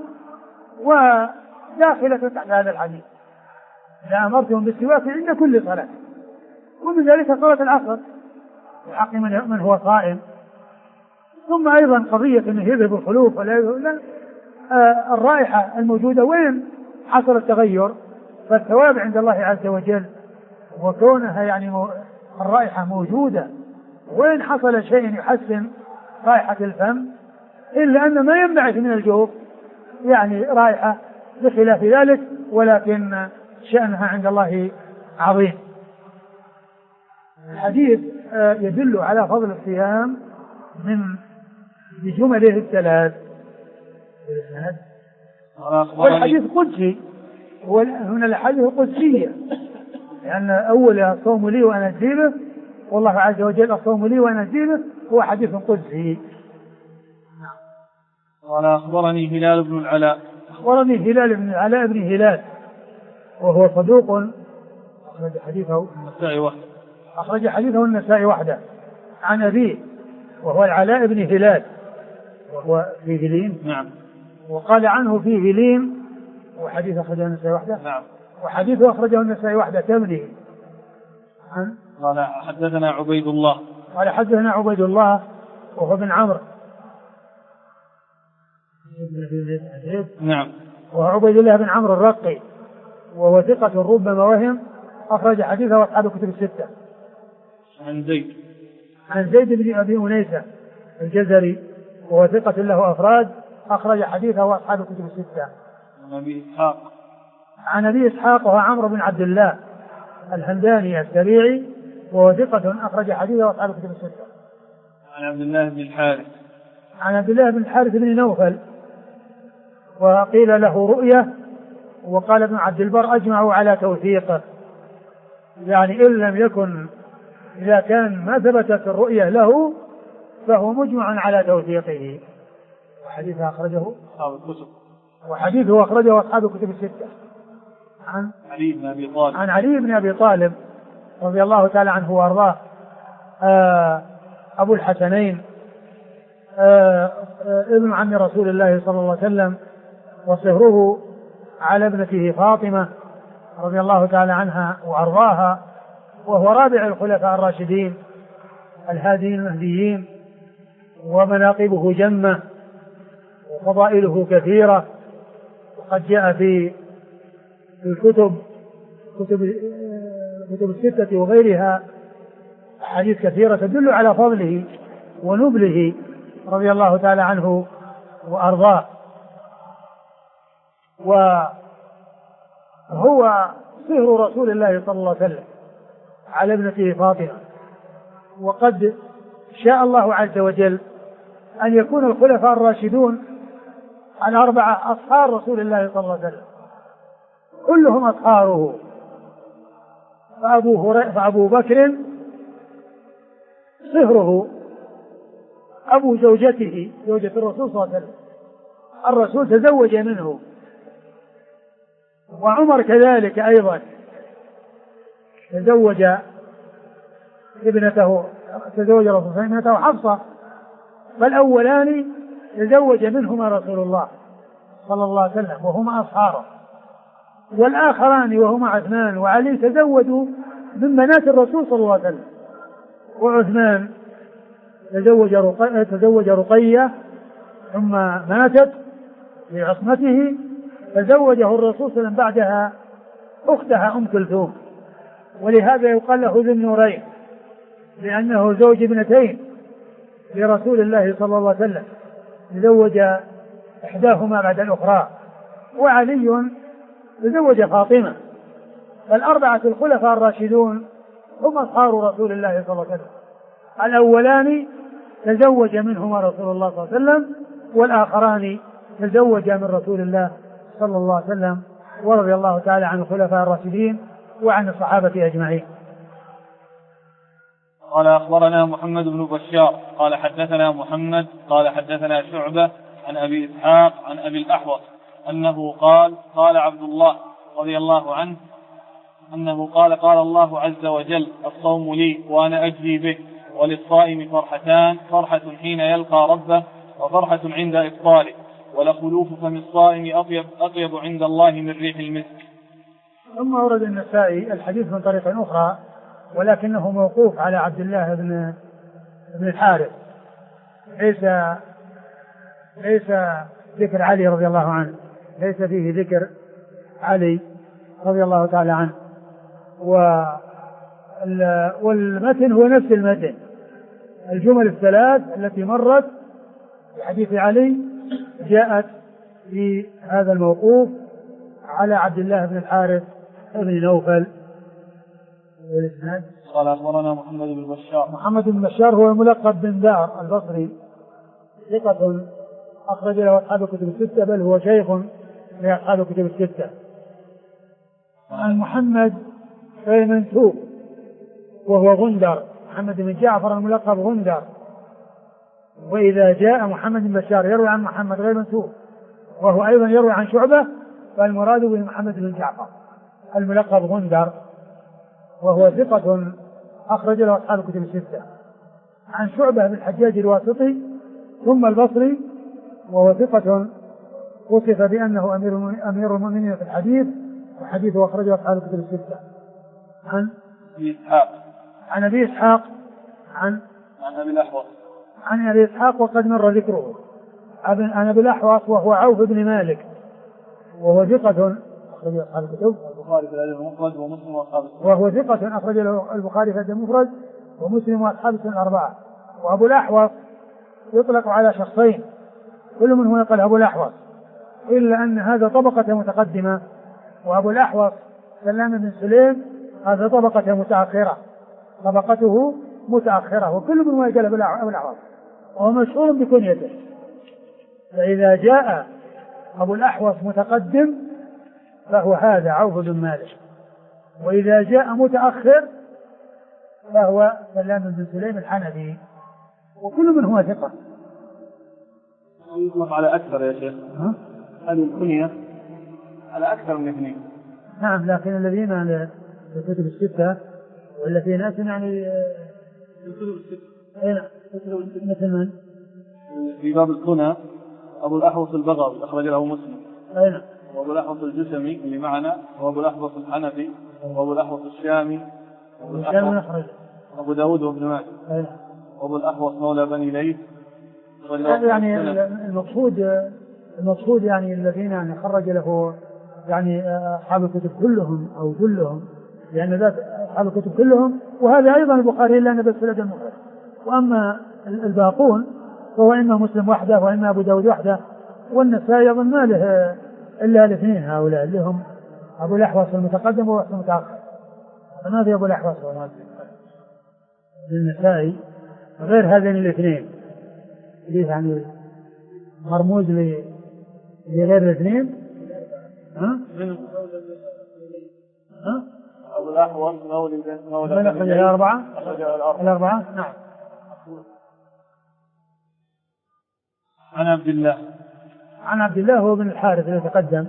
وداخلة تحت هذا الحديث: لأمرتهم بالسواك عند كل صلاة. ومن ذلك صلاة العصر في حق من هو صائم. ثم أيضا قضية أنه يذهب الخلوف ولا الرائحة الموجودة وين حصل التغير فالثواب عند الله عز وجل، وكونها يعني الرائحة موجودة وين حصل شيء يحسن رائحة الفم إلا أن ما ينبعث من الجوف يعني رائحة بخلاف ذلك، ولكن شأنها عند الله عظيم. الحديث يدل على فضل الصيام من بجمله الثلاث. والحديث قدسي، هنا الحديث قدسية لأن أول الصوم لي وأنا أجزي به، والله عز وجل الصوم لي وأنا أجزي به، هو حديث قدسي. قال أخبرني هلال بن العلاء. أخبرني هلال بن العلاء بن هلال وهو صدوق أخرج حديثه النسائي وحده. أخرج حديثه النسائي وحده عن أبيه وهو العلاء بن هلال وهو في هليم. نعم. وقال عنه في هليم وحديث أخرجه النسائي وحده. نعم. وحديثه أخرجه النسائي وحده كامله. قال حدثنا عبيد الله. قال حدثنا عبيد الله وهو بن عمرو. نعم. وعبيد الله بن عمرو الرقي وهو ثقة ربما وهم، أخرج حديثه أصحاب الكتب الستة. عن زيد بن أبي أنيسة الجزري وهو ثقة له أفراد، أخرج حديثه أصحاب الكتب الستة. عن أبي إسحاق وهو عمرو بن عبد الله الهمداني السبيعي وهو ثقة أخرج حديثه أصحاب الكتب الستة. عن عبد الله بن الحارث. عن عبد الله بن الحارث بن نوفل وقيل له رؤية، وقال ابن عبد البر أجمعوا على توثيقه، يعني إن لم يكن إذا كان ما ثبتت الرؤية له فهو مجمع على توثيقه. وحديثه أخرجه أصحاب الكتب. وحديثه أخرجه أصحاب الكتب الستة. عن علي بن أبي طالب رضي الله تعالى عنه وأرضاه أبو الحسنين ابن عم رسول الله صلى الله عليه وسلم، وصهره على ابنته فاطمة رضي الله تعالى عنها وأرضاها، وهو رابع الخلفاء الراشدين الهاديين المهديين، ومناقبه جمة وفضائله كثيرة، وقد جاء في الكتب الستة وغيرها أحاديث كثيرة تدل على فضله ونبله رضي الله تعالى عنه وأرضاه. وهو صهر رسول الله صلى الله عليه وسلم على ابنته فاطمة، وقد شاء الله عز وجل أن يكون الخلفاء الراشدون الأربعة أصهار رسول الله صلى الله عليه وسلم كلهم أصهاره، فأبو بكر صهره أبو زوجته زوجة الرسول صلى الله عليه وسلم، الرسول تزوج منه، وعمر كذلك أيضا تزوج ابنته حفصة، فالأولان تزوج منهما رسول الله صلى الله عليه وسلم وهما أصحابه، والآخران وهما عثمان وعلي تزوجوا من بنات الرسول صلى الله عليه وسلم. وعثمان تزوج رقية ثم ماتت لعصمته، فزوجه الرسول صلى الله عليه وسلم بعدها أختها أم كلثوم، ولهذا يقال له ذو النورين لأنه زوج ابنتين لرسول الله صلى الله عليه وسلم، تزوج إحداهما بعد الأخرى. وعلي تزوج فاطمة، فالأربعة الخلفاء الراشدون هم أصحاب رسول الله صلى الله عليه وسلم، الأولان تزوج منهما رسول الله صلى الله عليه وسلم، والآخران تزوج من رسول الله صلى الله عليه وسلم. ورضي الله تعالى عن الخلفاء الراشدين وعن الصحابة أجمعين. قال أخبرنا محمد بن بشار قال حدثنا محمد قال حدثنا شعبة عن أبي إسحاق عن أبي الأحوص أنه قال عبد الله رضي الله عنه أنه قال الله عز وجل الصوم لي وأنا أجزي به، وللصائم فرحتان، فرحة حين يلقى ربه وفرحة عند إفطاره، ولخلوف فم الصائم أطيب عند الله من ريح المسك. ثم ورد النسائي الحديث من طريق أخرى ولكنه موقوف على عبد الله بن الحارث، ليس ذكر علي رضي الله عنه، ليس فيه ذكر علي رضي الله تعالى عنه، والمتن هو نفس المتن. الجمل الثلاث التي مرت في حديث علي جاءت في هذا الموقوف على عبد الله بن الحارث بن نوفل. قال أخبرنا محمد بن بشار. محمد بن بشار هو الملقب بن دار البصري، ثقة أخرج له أصحاب الكتب الستة، بل هو شيخ لأصحاب الكتب الستة. عن محمد بن منسوب وهو غندر، محمد بن جعفر الملقب غندر. وإذا جاء محمد بن بشار يروي عن محمد غير منسوب وهو أيضا يروي عن شعبة، فالمراد به محمد بن جعفر الملقب غندر، وهو ثقة أخرج له أصحاب الكتب الستة. عن شعبة بن الحجاج الواسطي ثم البصري، وهو ثقة وصف بأنه أمير المؤمنين في الحديث، وحديثه أخرجه أصحاب الكتب الستة. عن أبي إسحاق عن أبي إسحاق وقد مر ذكره. عن أبي الأحوص وهو عوف بن مالك، وهو ثقة أخرج أصحاب الكتب البخاري في الأدب المفرد ومسلم وأصحاب السنن، وهو ثقة أخرج له البخاري في الأدب المفرد ومسلم وأصحاب السنن الأربعة. وأبو الأحوص يطلق على شخصين كل منهم يقال أبو الأحوص، إلا أن هذا طبقة متقدمة، وأبو الأحوص سلام بن سليم هذا طبقة متأخرة، طبقته متأخرة، وكل منهم يقال أبو الأحوص وهو مشهور بكنيته. فإذا جاء أبو الأحوص متقدم فهو هذا عوف بن مالك، وإذا جاء متأخر فهو سلام بن سليم الحنفي، وكل من هو ثقة. يطلق على أكثر يا شيخ، هذه الكنية على أكثر من اثنين. نعم، لكن الذين في الكتب الستة ولا في ناس يعني الكتب الستة مثل من؟ في باب الكنى أبو الأحوص البغوي أخرج له مسلم، أين؟ وأبو الأحوص الجسمي اللي معنا، وأبو الأحوص الحنفي، وأبو الأحوص الشامي، وأبو داود وابن ماجه، وأبو الأحوص مولى بني ليث. يعني المقصود يعني الذين يعني خرج له يعني أصحاب الكتب كلهم أو كلهم، لأن ذات أصحاب الكتب كلهم، وهذا أيضا البخاري إلا أن بس الأدب المفرد. وأما الباقون فهو إما مسلم وحده وإما أبو داود وحده، والنسائي أظن ما له إلا الاثنين هؤلاء اللي هم أبو الأحوص المتقدم وأحوص المتأخر، فما في أبو الأحوص النسائي غير هذين الاثنين اللي يعني مرموز لغير الاثنين. أبو الأحوص مولى أخرج الأربعة. نعم. عن عبد الله هو بن الحارث الذي تقدم.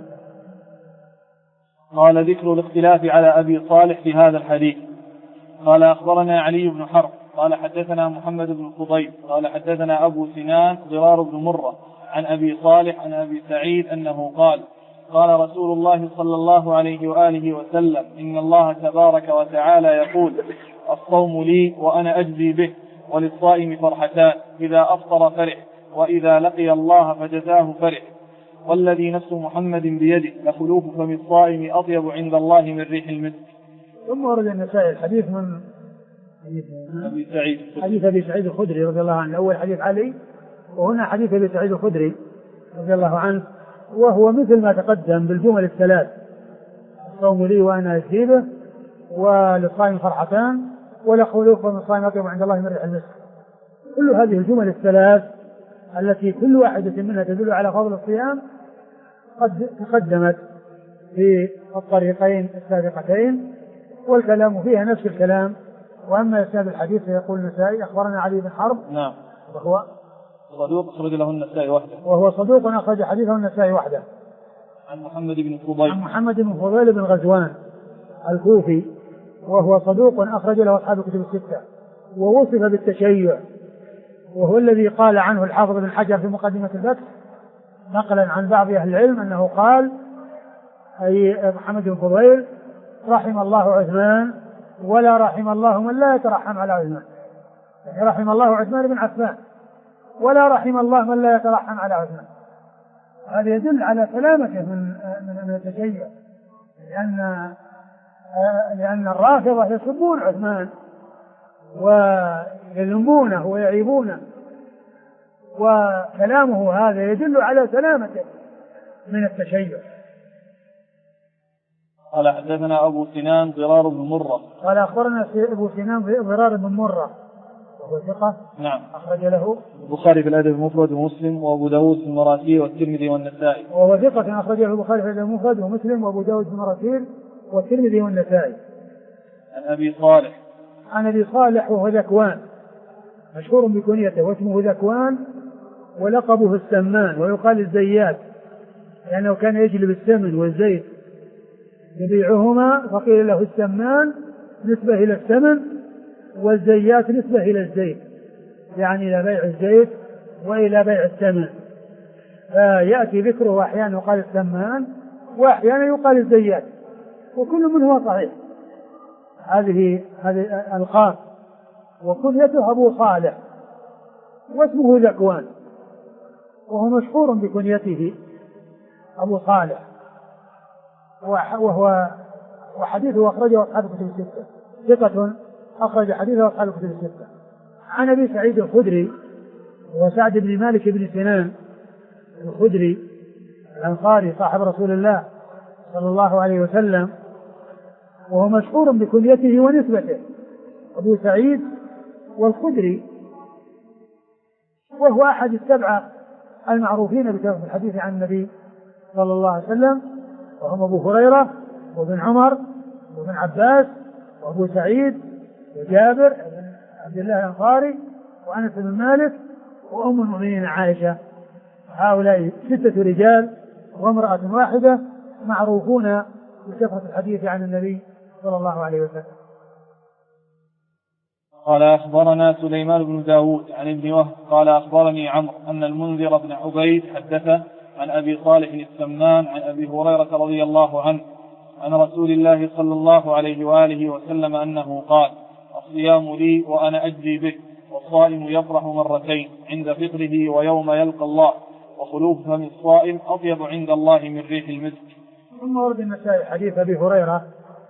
قال ذكر الاختلاف على أبي صالح في هذا الحديث. قال أخبرنا علي بن حرب قال حدثنا محمد بن فضيل قال حدثنا أبو سنان ضرار بن مرة عن أبي صالح عن أبي سعيد أنه قال رسول الله صلى الله عليه وآله وسلم: إن الله تبارك وتعالى يقول: الصوم لي وأنا أجزي به، وللصائم فرحتان، إذا أفطر فرح، وإذا لقي الله فجزاه فرح، والذي نفس محمد بيده لخلوف فم الصائم أطيب عند الله من ريح المسك. ثم ورد النسائي الحديث من حديث أبي سعيد الخدري رضي الله عنه. أول حديث علي، وهنا حديث أبي سعيد الخدري رضي الله عنه، وهو مثل ما تقدم بالجمل الثلاث: الصوم لي وأنا أجزي به، وللصائم فرحتان، ولخلوف فم الصائم أطيب عند الله من ريح المسك. كل هذه الجمل الثلاث التي كل واحدة منها تدل على فضل الصيام قد تقدمت في الطريقين السابقتين، والكلام فيها نفس الكلام. وأما إسناد الحديث فيقول النسائي أخبرنا علي بن حرب. نعم. وهو صدوق أخرج له النسائي وحده. وهو صدوق أخرج حديثه النسائي وحده. عن محمد بن فضيل. عن محمد بن فضيل بن غزوان الكوفي وهو صدوق أخرج له أصحاب الكتب الستة. ووصف بالتشيع، وهو الذي قال عنه الحافظ بن حجر في مقدمة الفتح نقلا عن بعض أهل العلم أنه قال أي محمد بن فضيل رحم الله عثمان ولا رحم الله من لا يترحم على عثمان، يعني رحم الله عثمان بن عفان ولا رحم الله من لا يترحم على عثمان. هذا يدل على سلامته من التشيع، لأن الرافضة يسبون عثمان ويذمونه ويعيبونه، وكلامه هذا يدل على سلامته من التشيع. قال حدثنا أبو سنان ضرار بن مرة. قال أخبرنا أبو سنان ضرار بن مرة وهو ثقة. نعم. أخرج له البخاري في الأدب المفرد ومسلم وأبو داود في المراسيل والترمذي والنسائي. وهو ثقة أخرج له البخاري في الأدب المفرد ومسلم وأبو داود في المراسيل والترمذي والنسائي. عن أبي صالح. عن أبي صالح وهو ذكوان مشهور بكنيته واسمه ذكوان ولقبه السمان ويقال الزيات لأنه كان يجلب السمن والزيت يبيعهما فقيل له السمان نسبة إلى السمن والزيات نسبة إلى الزيت، يعني إلى بيع الزيت وإلى بيع السمن، فيأتي ذكره أحيانا يقال السمان وأحيانا يقال الزيات وكل منه صحيح. هذه ألقاب. وكنيته أبو صالح واسمه ذكوان وهو مشهور بكنيته أبو صالح، وحديثه أخرجه أصحاب الكتب الستة، ثقة أخرج حديثه أصحاب الكتب الستة. عن أبي سعيد الخدري وسعد بن مالك بن سنان الخدري الأنصاري صاحب رسول الله صلى الله عليه وسلم، وهو مشهور بكنيته ونسبته أبو سعيد والخدري، وهو أحد السبعة المعروفين بكثرة الحديث عن النبي صلى الله عليه وسلم، وهم أبو هريرة وابن عمر وابن عباس وأبو سعيد وجابر بن عبد الله الأنصاري وأنس بن مالك وأم المؤمنين عائشة. هؤلاء 6 رجال وامرأة واحدة معروفون بكثرة الحديث عن النبي صلى الله عليه وسلم. قال أخبرنا سليمان بن داود عن ابن وهب قال أخبرني عمرو أن المنذر بن عبيد حدثه عن أبي صالح السمان عن أبي هريرة رضي الله عنه عن رسول الله صلى الله عليه وآله وسلم أنه قال: الصيام لي وأنا أجزي به، والصائم يفرح مرتين عند فطره ويوم يلقى الله، وخلوف فم الصائم أطيب عند الله من ريح المسك. ثم ورد النسائي حديث أبي هريرة.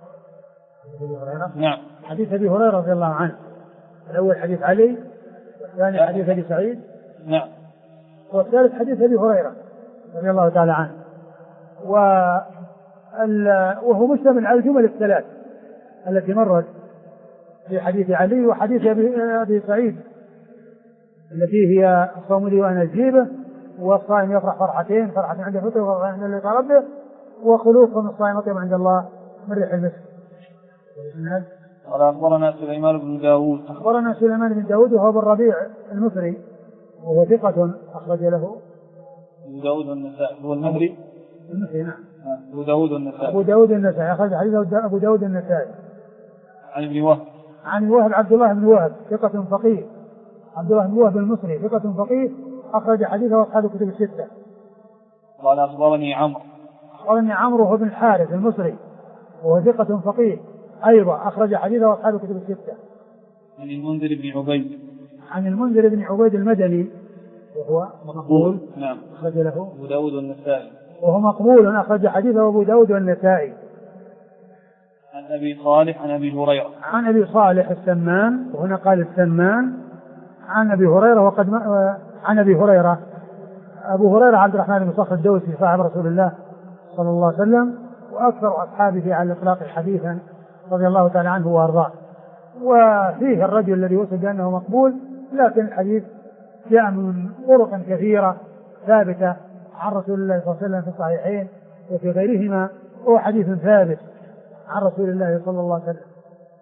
نعم. حديث أبي هريرة رضي الله عنه، الأول حديث علي والثاني حديث أبي سعيد. نعم. والثالث حديث أبي هريرة رضي الله تعالى عنه، وهو مشتمل على الجمل الثلاث التي مرت في حديث علي وحديث أبي سعيد التي هي الصوم لي وأنا أجزي، والصائم يفرح فرحتين، فرحة عند فطره وفرحة عند لقاء ربه، وخلوف من الصائم أطيب عند الله من ريح المسك. قال أخبرنا سليمان بن داود. أخبرنا سليمان بن داود وهو بالربيع المصري وهو ثقة أخرج له أبو داود والنسائي. هو المصري؟ المصري نعم. أبو داود والنسائي. أبو داود النسائي أخرج حديثه أبو داود النسائي. عن ابن وهب. عن وهب عبد الله بن وهب ثقة فقيه، عبد الله بن وهب المصري ثقة فقيه أخرج حديثه أصحاب الكتب الستة. قال أخبرني عمرو. أخبرني عمرو هو بن الحارث المصري وهو ثقة فقيه أيضا أخرج حديثه أصحاب الكتب الستة. عن المنذر بن عبيد. عن المنذر بن عبيد المدني وهو مقبول. نعم. أخرج له أبو داود والنسائي. وهو مقبول أخرج حديثه أبو داود والنسائي. عن أبي صالح عن أبي هريرة. عن أبي صالح السمان، وهنا قال السمان، عن أبي هريرة عن أبي هريرة. أبو هريرة عبد الرحمن بن صخر الدوسي صاحب رسول الله صلى الله عليه وسلم وأكثر أصحابه على الإطلاق حديثا رضي الله تعالى عنه وأرضاه، وفيه الرجل الذي وصف بأنه مقبول، لكن الحديث جاء من طرق كثيرة ثابتة عن رسول الله صلى الله عليه وسلم في الصحيحين وفي غيرهما، هو حديث ثابت عن رسول الله صلى الله عليه وسلم.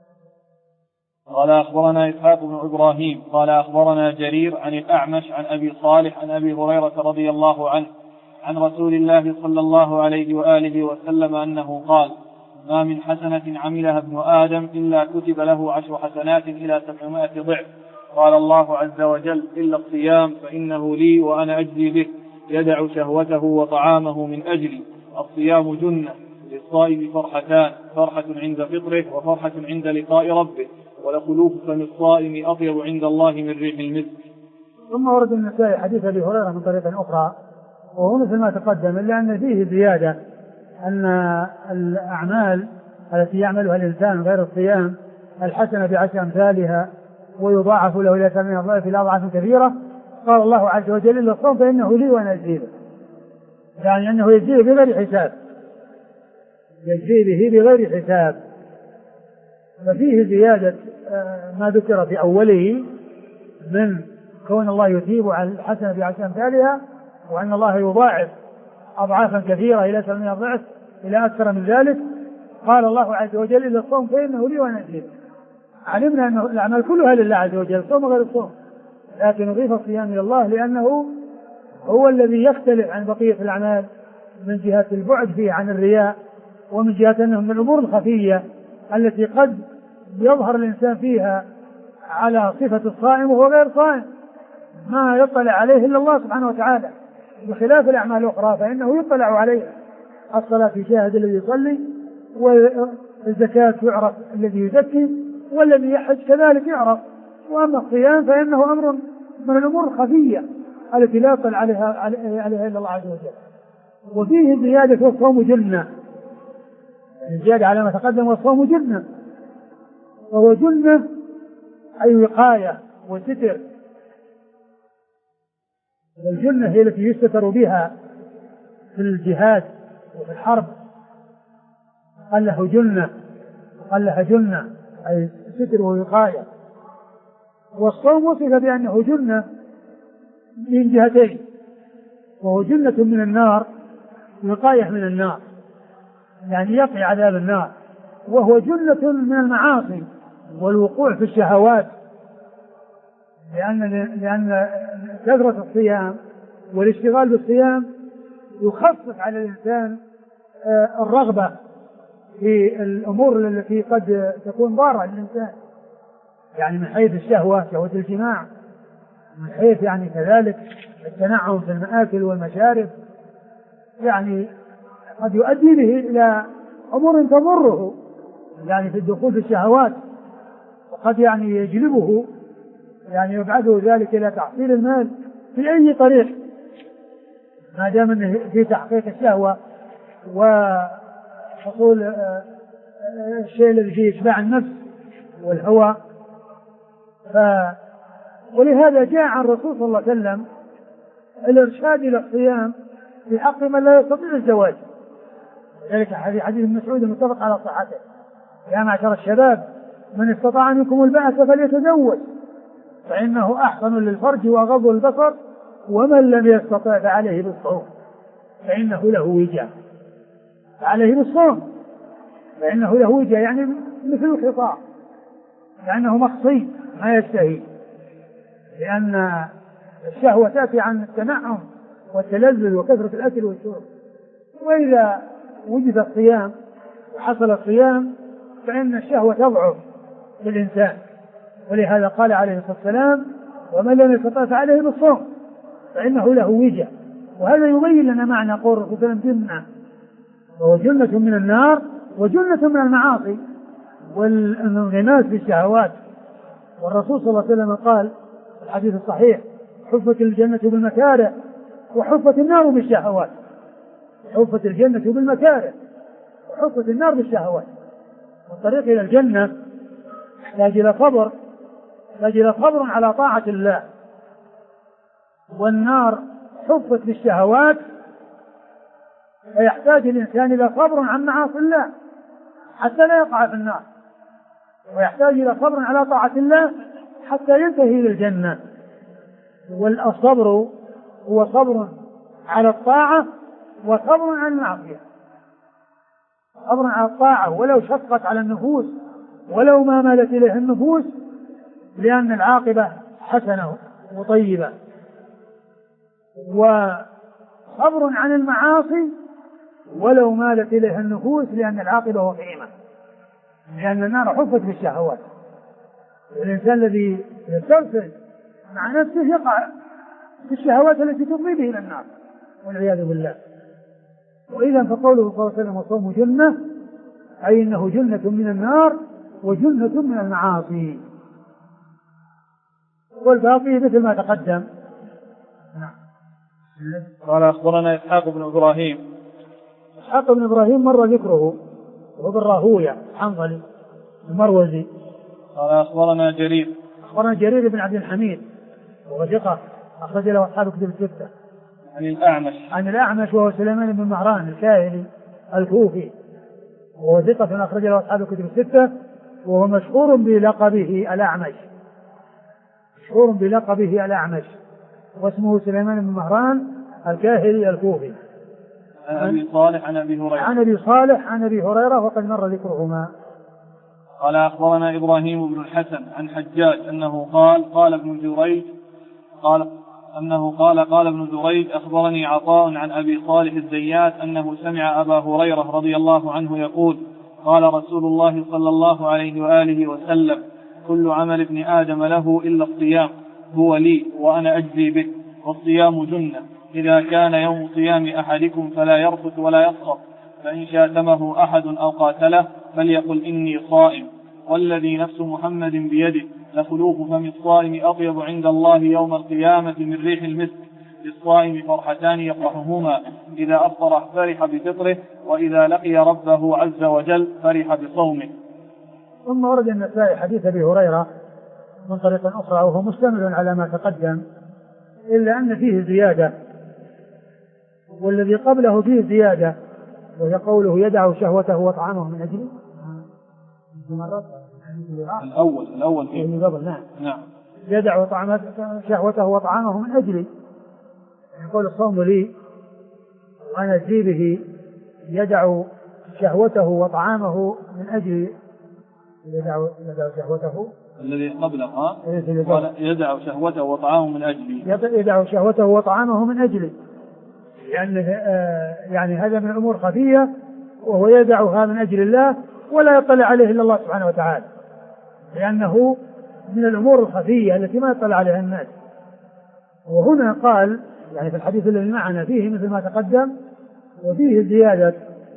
قال أخبرنا إسحاق بن إبراهيم قال أخبرنا جرير عن الأعمش عن أبي صالح عن أبي هريرة رضي الله عنه عن رسول الله صلى الله عليه وآله وسلم أنه قال: ما من حسنة عملها ابن آدم إلا كتب له 10 حسنات إلى 700 ضعف. قال الله عز وجل: إلا الصيام فإنه لي وأنا أجزي به، يدع شهوته وطعامه من أجلي. الصيام جنة، للصائم فرحتان: فرحة عند فطره وفرحة عند لقاء ربه، ولخلوف فم الصائم أطيب عند الله من ريح المسك. ثم ورد النسائي حديث أبي هريرة من طريق أخرى وهو مثل ما تقدم، إلا أن فيه زيادة أن الأعمال التي يعملها الإنسان غير الصيام الحسنة ب10 أمثالها ويضاعف له إلى 7 أضعاف إلى أضعاف كثيرة. قال الله عز وجل: إلا الصوم فإنه لي وأنا أجزي به، يعني أنه يجزيه بغير حساب، يجزي به بغير حساب. ففيه زيادة ما ذكر في أوله من كون الله يثيب على الحسنة ب10 أمثالها، وأن الله يضاعف أضعافا كثيرة إلى 7 ضعف إلى أكثر من ذلك. قال الله عز وجل: إلا الصوم فإنه لي وأنا أجزي به. علمنا أن الأعمال كلها لله عز وجل، صوم غير الصوم، لكن نضيف الصيام إلى الله لأنه هو الذي يختلف عن بقية الأعمال من جهة البعد فيه عن الرياء، ومن جهة أنه من الأمور الخفية التي قد يظهر الإنسان فيها على صفة الصائم وهو غير صائم، ما يطلع عليه إلا الله سبحانه وتعالى، بخلاف الأعمال الأخرى فإنه يطلع عليها. الصلاة يشاهد الذي يصلي، والزكاة يعرف الذي يزكي، والذي يحج كذلك يعرف. وأما الصيام فإنه أمر من الأمور الخفية التي لا يطلع عليها إلا الله عز وجل. وفيه زيادة: والصوم جنة، الزيادة على ما تقدم: والصوم جنة. وهو جنة أي وقاية وستر. والجنة هي التي يستتر بها في الجهاد وفي الحرب. قال له جنة، قال لها جنة أي ستر ووقاية. والصوم وصف بأنه جنة من جهتين: وهو جنة من النار، وقاية من النار، يعني يقي عذاب النار. وهو جنة من المعاصي والوقوع في الشهوات، لأن كثرة الصيام والاشتغال بالصيام يخفف على الإنسان الرغبة في الأمور التي قد تكون ضارة للإنسان، يعني من حيث الشهوة، شهوة الجماع، من حيث يعني كذلك التنعم في المآكل والمشارب، يعني قد يؤدي به إلى أمور تضره، يعني في الدخول في الشهوات، وقد يعني يجلبه، يعني يبعثه ذلك إلى تحصيل المال في أي طريق ما دام أنه في تحقيق الشهوة وحصول الشيء الذي فيه إشباع النفس والهوى. ولهذا جاء عن الرسول صلى الله عليه وسلم الإرشاد إلى الصيام في حق من لا يستطيع الزواج، ذلك حديث ابن مسعود المتفق على صحته: يا معشر الشباب من استطاع منكم الباءة فليتزوج فإنه أحسن للفرج وأغض للبصر، ومن لم يستطع فعليه بالصوم فإنه له وجاء. فعليه بالصوم فإنه له وجاء، يعني مثل الخطاب، لأنه مقصي ما يشتهي، لأن الشهوة تأتي عن التنعم والتلذذ وكثرة الأكل والشرب. وإذا وجد الصيام وحصل الصيام فإن الشهوة تضعف للإنسان، ولهذا قال عليه الصلاة والسلام: ومن لم يستطع فعليه بالصوم فإنه له وجاء. وهذا يبين لنا معنى قول الرسول صلى الله عليه وسلم: جنة، وهو جنة من النار وجنة من المعاصي والانغماس بالشهوات. والرسول صلى الله عليه وسلم قال في الحديث الصحيح: حفت الجنة بالمكاره وحفت النار بالشهوات. حفت الجنة بالمكاره وحفت النار بالشهوات. والطريق إلى الجنة يحتاج إلى صبر على طاعة الله، والنار حفت بالشهوات فيحتاج الإنسان إلى صبر عن معاصي الله حتى لا يقع في النار، ويحتاج إلى صبر على طاعة الله حتى ينتهي إلى الجنة. والصبر هو صبر على الطاعة وصبر عن المعصية. صبر على الطاعة ولو شقت على النفوس ولو ما مالت إليه النفوس، لأن العاقبة حسنة وطيبة. وصبر عن المعاصي ولو مالت إليه النفوس، لأن العاقبة وخيمة، لأن النار حفت بالشهوات. الإنسان الذي يسترسل مع نفسه يقع في الشهوات التي تفضي به إلى النار والعياذ بالله. وإذا فقوله صلى الله عليه وسلم وصوم جنة، أي إنه جنة من النار وجنة من المعاصي. والباقي مثل ما تقدم. قال أخبرنا إسحاق بن إبراهيم. إسحاق بن إبراهيم مر ذكره، وهو بن راهوية حنظلي المروزي. قال أخبرنا جرير. أخبرنا جرير بن عبد الحميد وهو ثقة أخرج له أصحاب كتب الستة. عن الأعمش وهو سليمان بن مهران الكاهلي الكوفي، وهو ثقة أخرج له أصحاب كتب الستة، وهو مشهور بلقبه الأعمش، مشهور بلقبه الأعمش، واسمه سليمان بن مهران الكاهلي الكوفي. عن أبي صالح عن أبي هريرة. عن أبي صالح عن أبي هريرة وقد مر ذكرهما. قال أخبرنا إبراهيم بن الحسن عن حجاج أنه قال ابن جريج قال ابن جريج أخبرني عطاء عن أبي صالح الزيات أنه سمع أبا هريرة رضي الله عنه يقول قال رسول الله صلى الله عليه وآله وسلم كل عمل ابن آدم له إلا الصيام هو لي وأنا أجزي به، والصيام جنة، إذا كان يوم صيام أحدكم فلا يرفث ولا يسخط، فإن شاتمه أحد أو قاتله فليقل إني صائم، والذي نفس محمد بيده لخلوف فم الصائم أطيب عند الله يوم القيامة من ريح المسك، للصائم فرحتان يفرحهما، إذا أفطر فرح بفطره، وإذا لقي ربه عز وجل فرح بصومه. ثم ورد النسائي حديث أبي هريرة من طريق أخرى وهو مشتمل على ما تقدم، إلا أن فيه زيادة، والذي قبله فيه زيادة، وهي قوله يدع شهوته وطعامه من أجله. الأول فيه قبل. نعم. يدع شهوته وطعامه من أجلي، يقول الصوم لي وأنا أجزي به، يدع شهوته وطعامه من أجلي، يدع شهوته الذي قبله يدع شهوته وطعامه من أجلي، يدع شهوته وطعامه من أجلي، لأنه يعني هذا من الأمور خفية، وهو يدعها من أجل الله ولا يطلع عليه إلا الله سبحانه وتعالى، لأنه من الأمور الخفية التي ما يطلع عليها الناس. وهنا قال يعني في الحديث الذي معنا فيه مثل ما تقدم، وفيه زيادة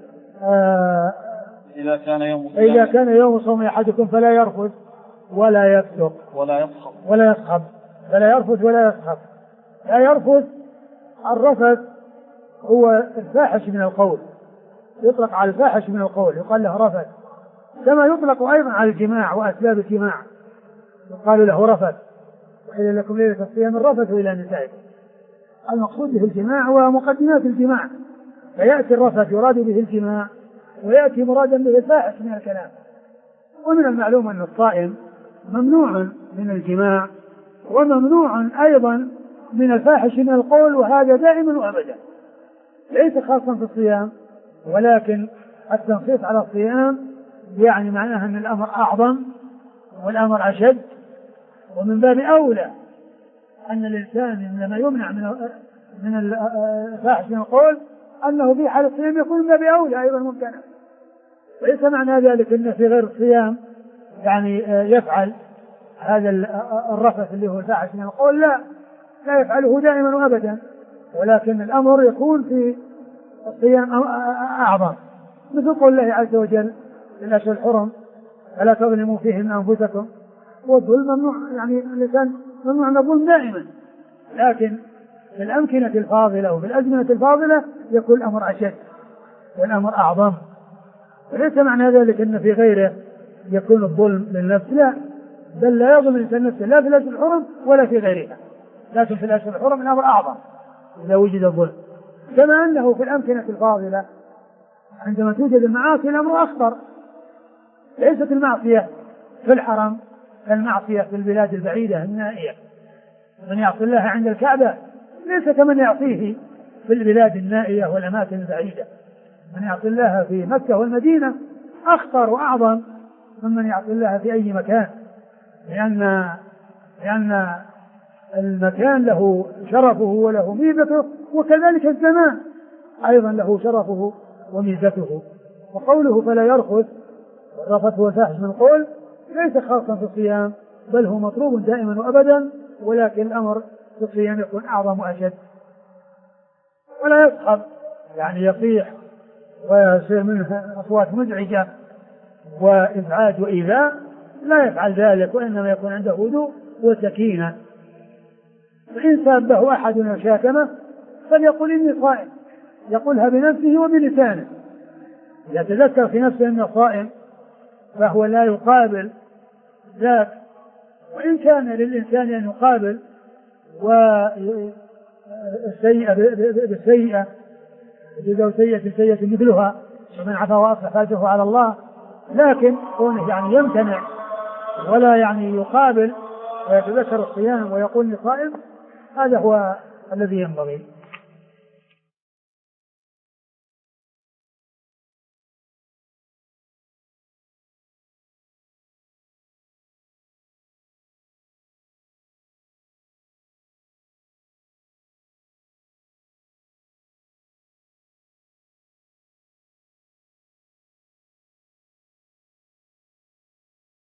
إذا كان يوم صوم أحدكم فلا يرفث ولا يفسق ولا يصخب، فلا يرفث ولا يصخب. لا يرفث، الرفث هو الفاحش من القول، يطلق على الفاحش من القول يقال له رفث، كما يطلق أيضا على الجماع وأسباب الجماع يقال له رفث. وحل لكم ليلة الصيام الرفث إلى نسائكم، المقصود به الجماع ومقدمات الجماع، فيأتي الرفث يراد به الجماع، ويأتي مرادا به الفاحش من الكلام. ومن المعلوم أن الصائم ممنوع من الجماع وممنوع أيضا من الفاحش من القول، وهذا دائما وأبدا ليس خاصا في الصيام، ولكن التنصيص على الصيام يعني معناها أن الأمر أعظم والأمر أشد، ومن باب أولى أن الإنسان لما يمنع من الفاحش من القول أنه في حال الصيام يكون من باب أولى أيضا ممتنع. وليس معنى ذلك أنه في غير الصيام يعني يفعل هذا الرفث اللي هو الفاحش من القول، لا يفعله دائما وأبدا، ولكن الأمر يكون في الصيام أعظم، مثل قول الله عز وجل للأشهر الحرم فلا تظلموا فيهن أنفسكم. والظلم ممنوع، يعني الإنسان ممنوع من الظلم دائما، لكن في الأمكنة الفاضلة وفي الأزمنة الفاضلة يكون الأمر أشد والأمر أعظم. وليس معنى ذلك أن في غيره يكون الظلم للنفس، لا، بل لا يظلم الإنسان نفسه لا في الأشهر الحرم ولا في غيرها، لكن في الأشهر الحرم الأمر أعظم إذا وجد الظلم. كما أنه في الأمكنة الفاضلة عندما توجد المعاصي الأمر أخطر، ليست المعصية في الحرم كالمعصية في البلاد البعيدة النائية، من يعصي الله عند الكعبة ليس كمن يعصيه في البلاد النائية والأماكن البعيدة، من يعصي الله في مكة والمدينة أخطر وأعظم ممن يعصي الله في أي مكان، لأن المكان له شرفه وله ميزته، وكذلك الزمان أيضا له شرفه وميزته. وقوله فلا يرفث، الرفث هو الفاحش من القول، ليس خاصا في الصيام بل هو مطلوب دائما وأبدا، ولكن الأمر في الصيام يكون أعظم وأشد. ولا يصحب يعني يصيح ويصير منه أصوات مزعجة وإزعاج وإيذاء، لا يفعل ذلك، وإنما يكون عنده هدوء وسكينة. فإن سابه أحد وشاتمه فليقل إني صائم، يقولها بنفسه وبلسانه، يتذكر في نفسه أنه صائم فهو لا يقابل ذاك. وإن كان للإنسان أن يقابل والسيئة بالسيئة، جزاء سيئة سيئة مثلها ومن عفا وأصلح فأجره على الله، لكن كونه يعني يمتنع ولا يعني يقابل ويتذكر الصيام ويقول لي صائم، هذا هو الذي ينبغي.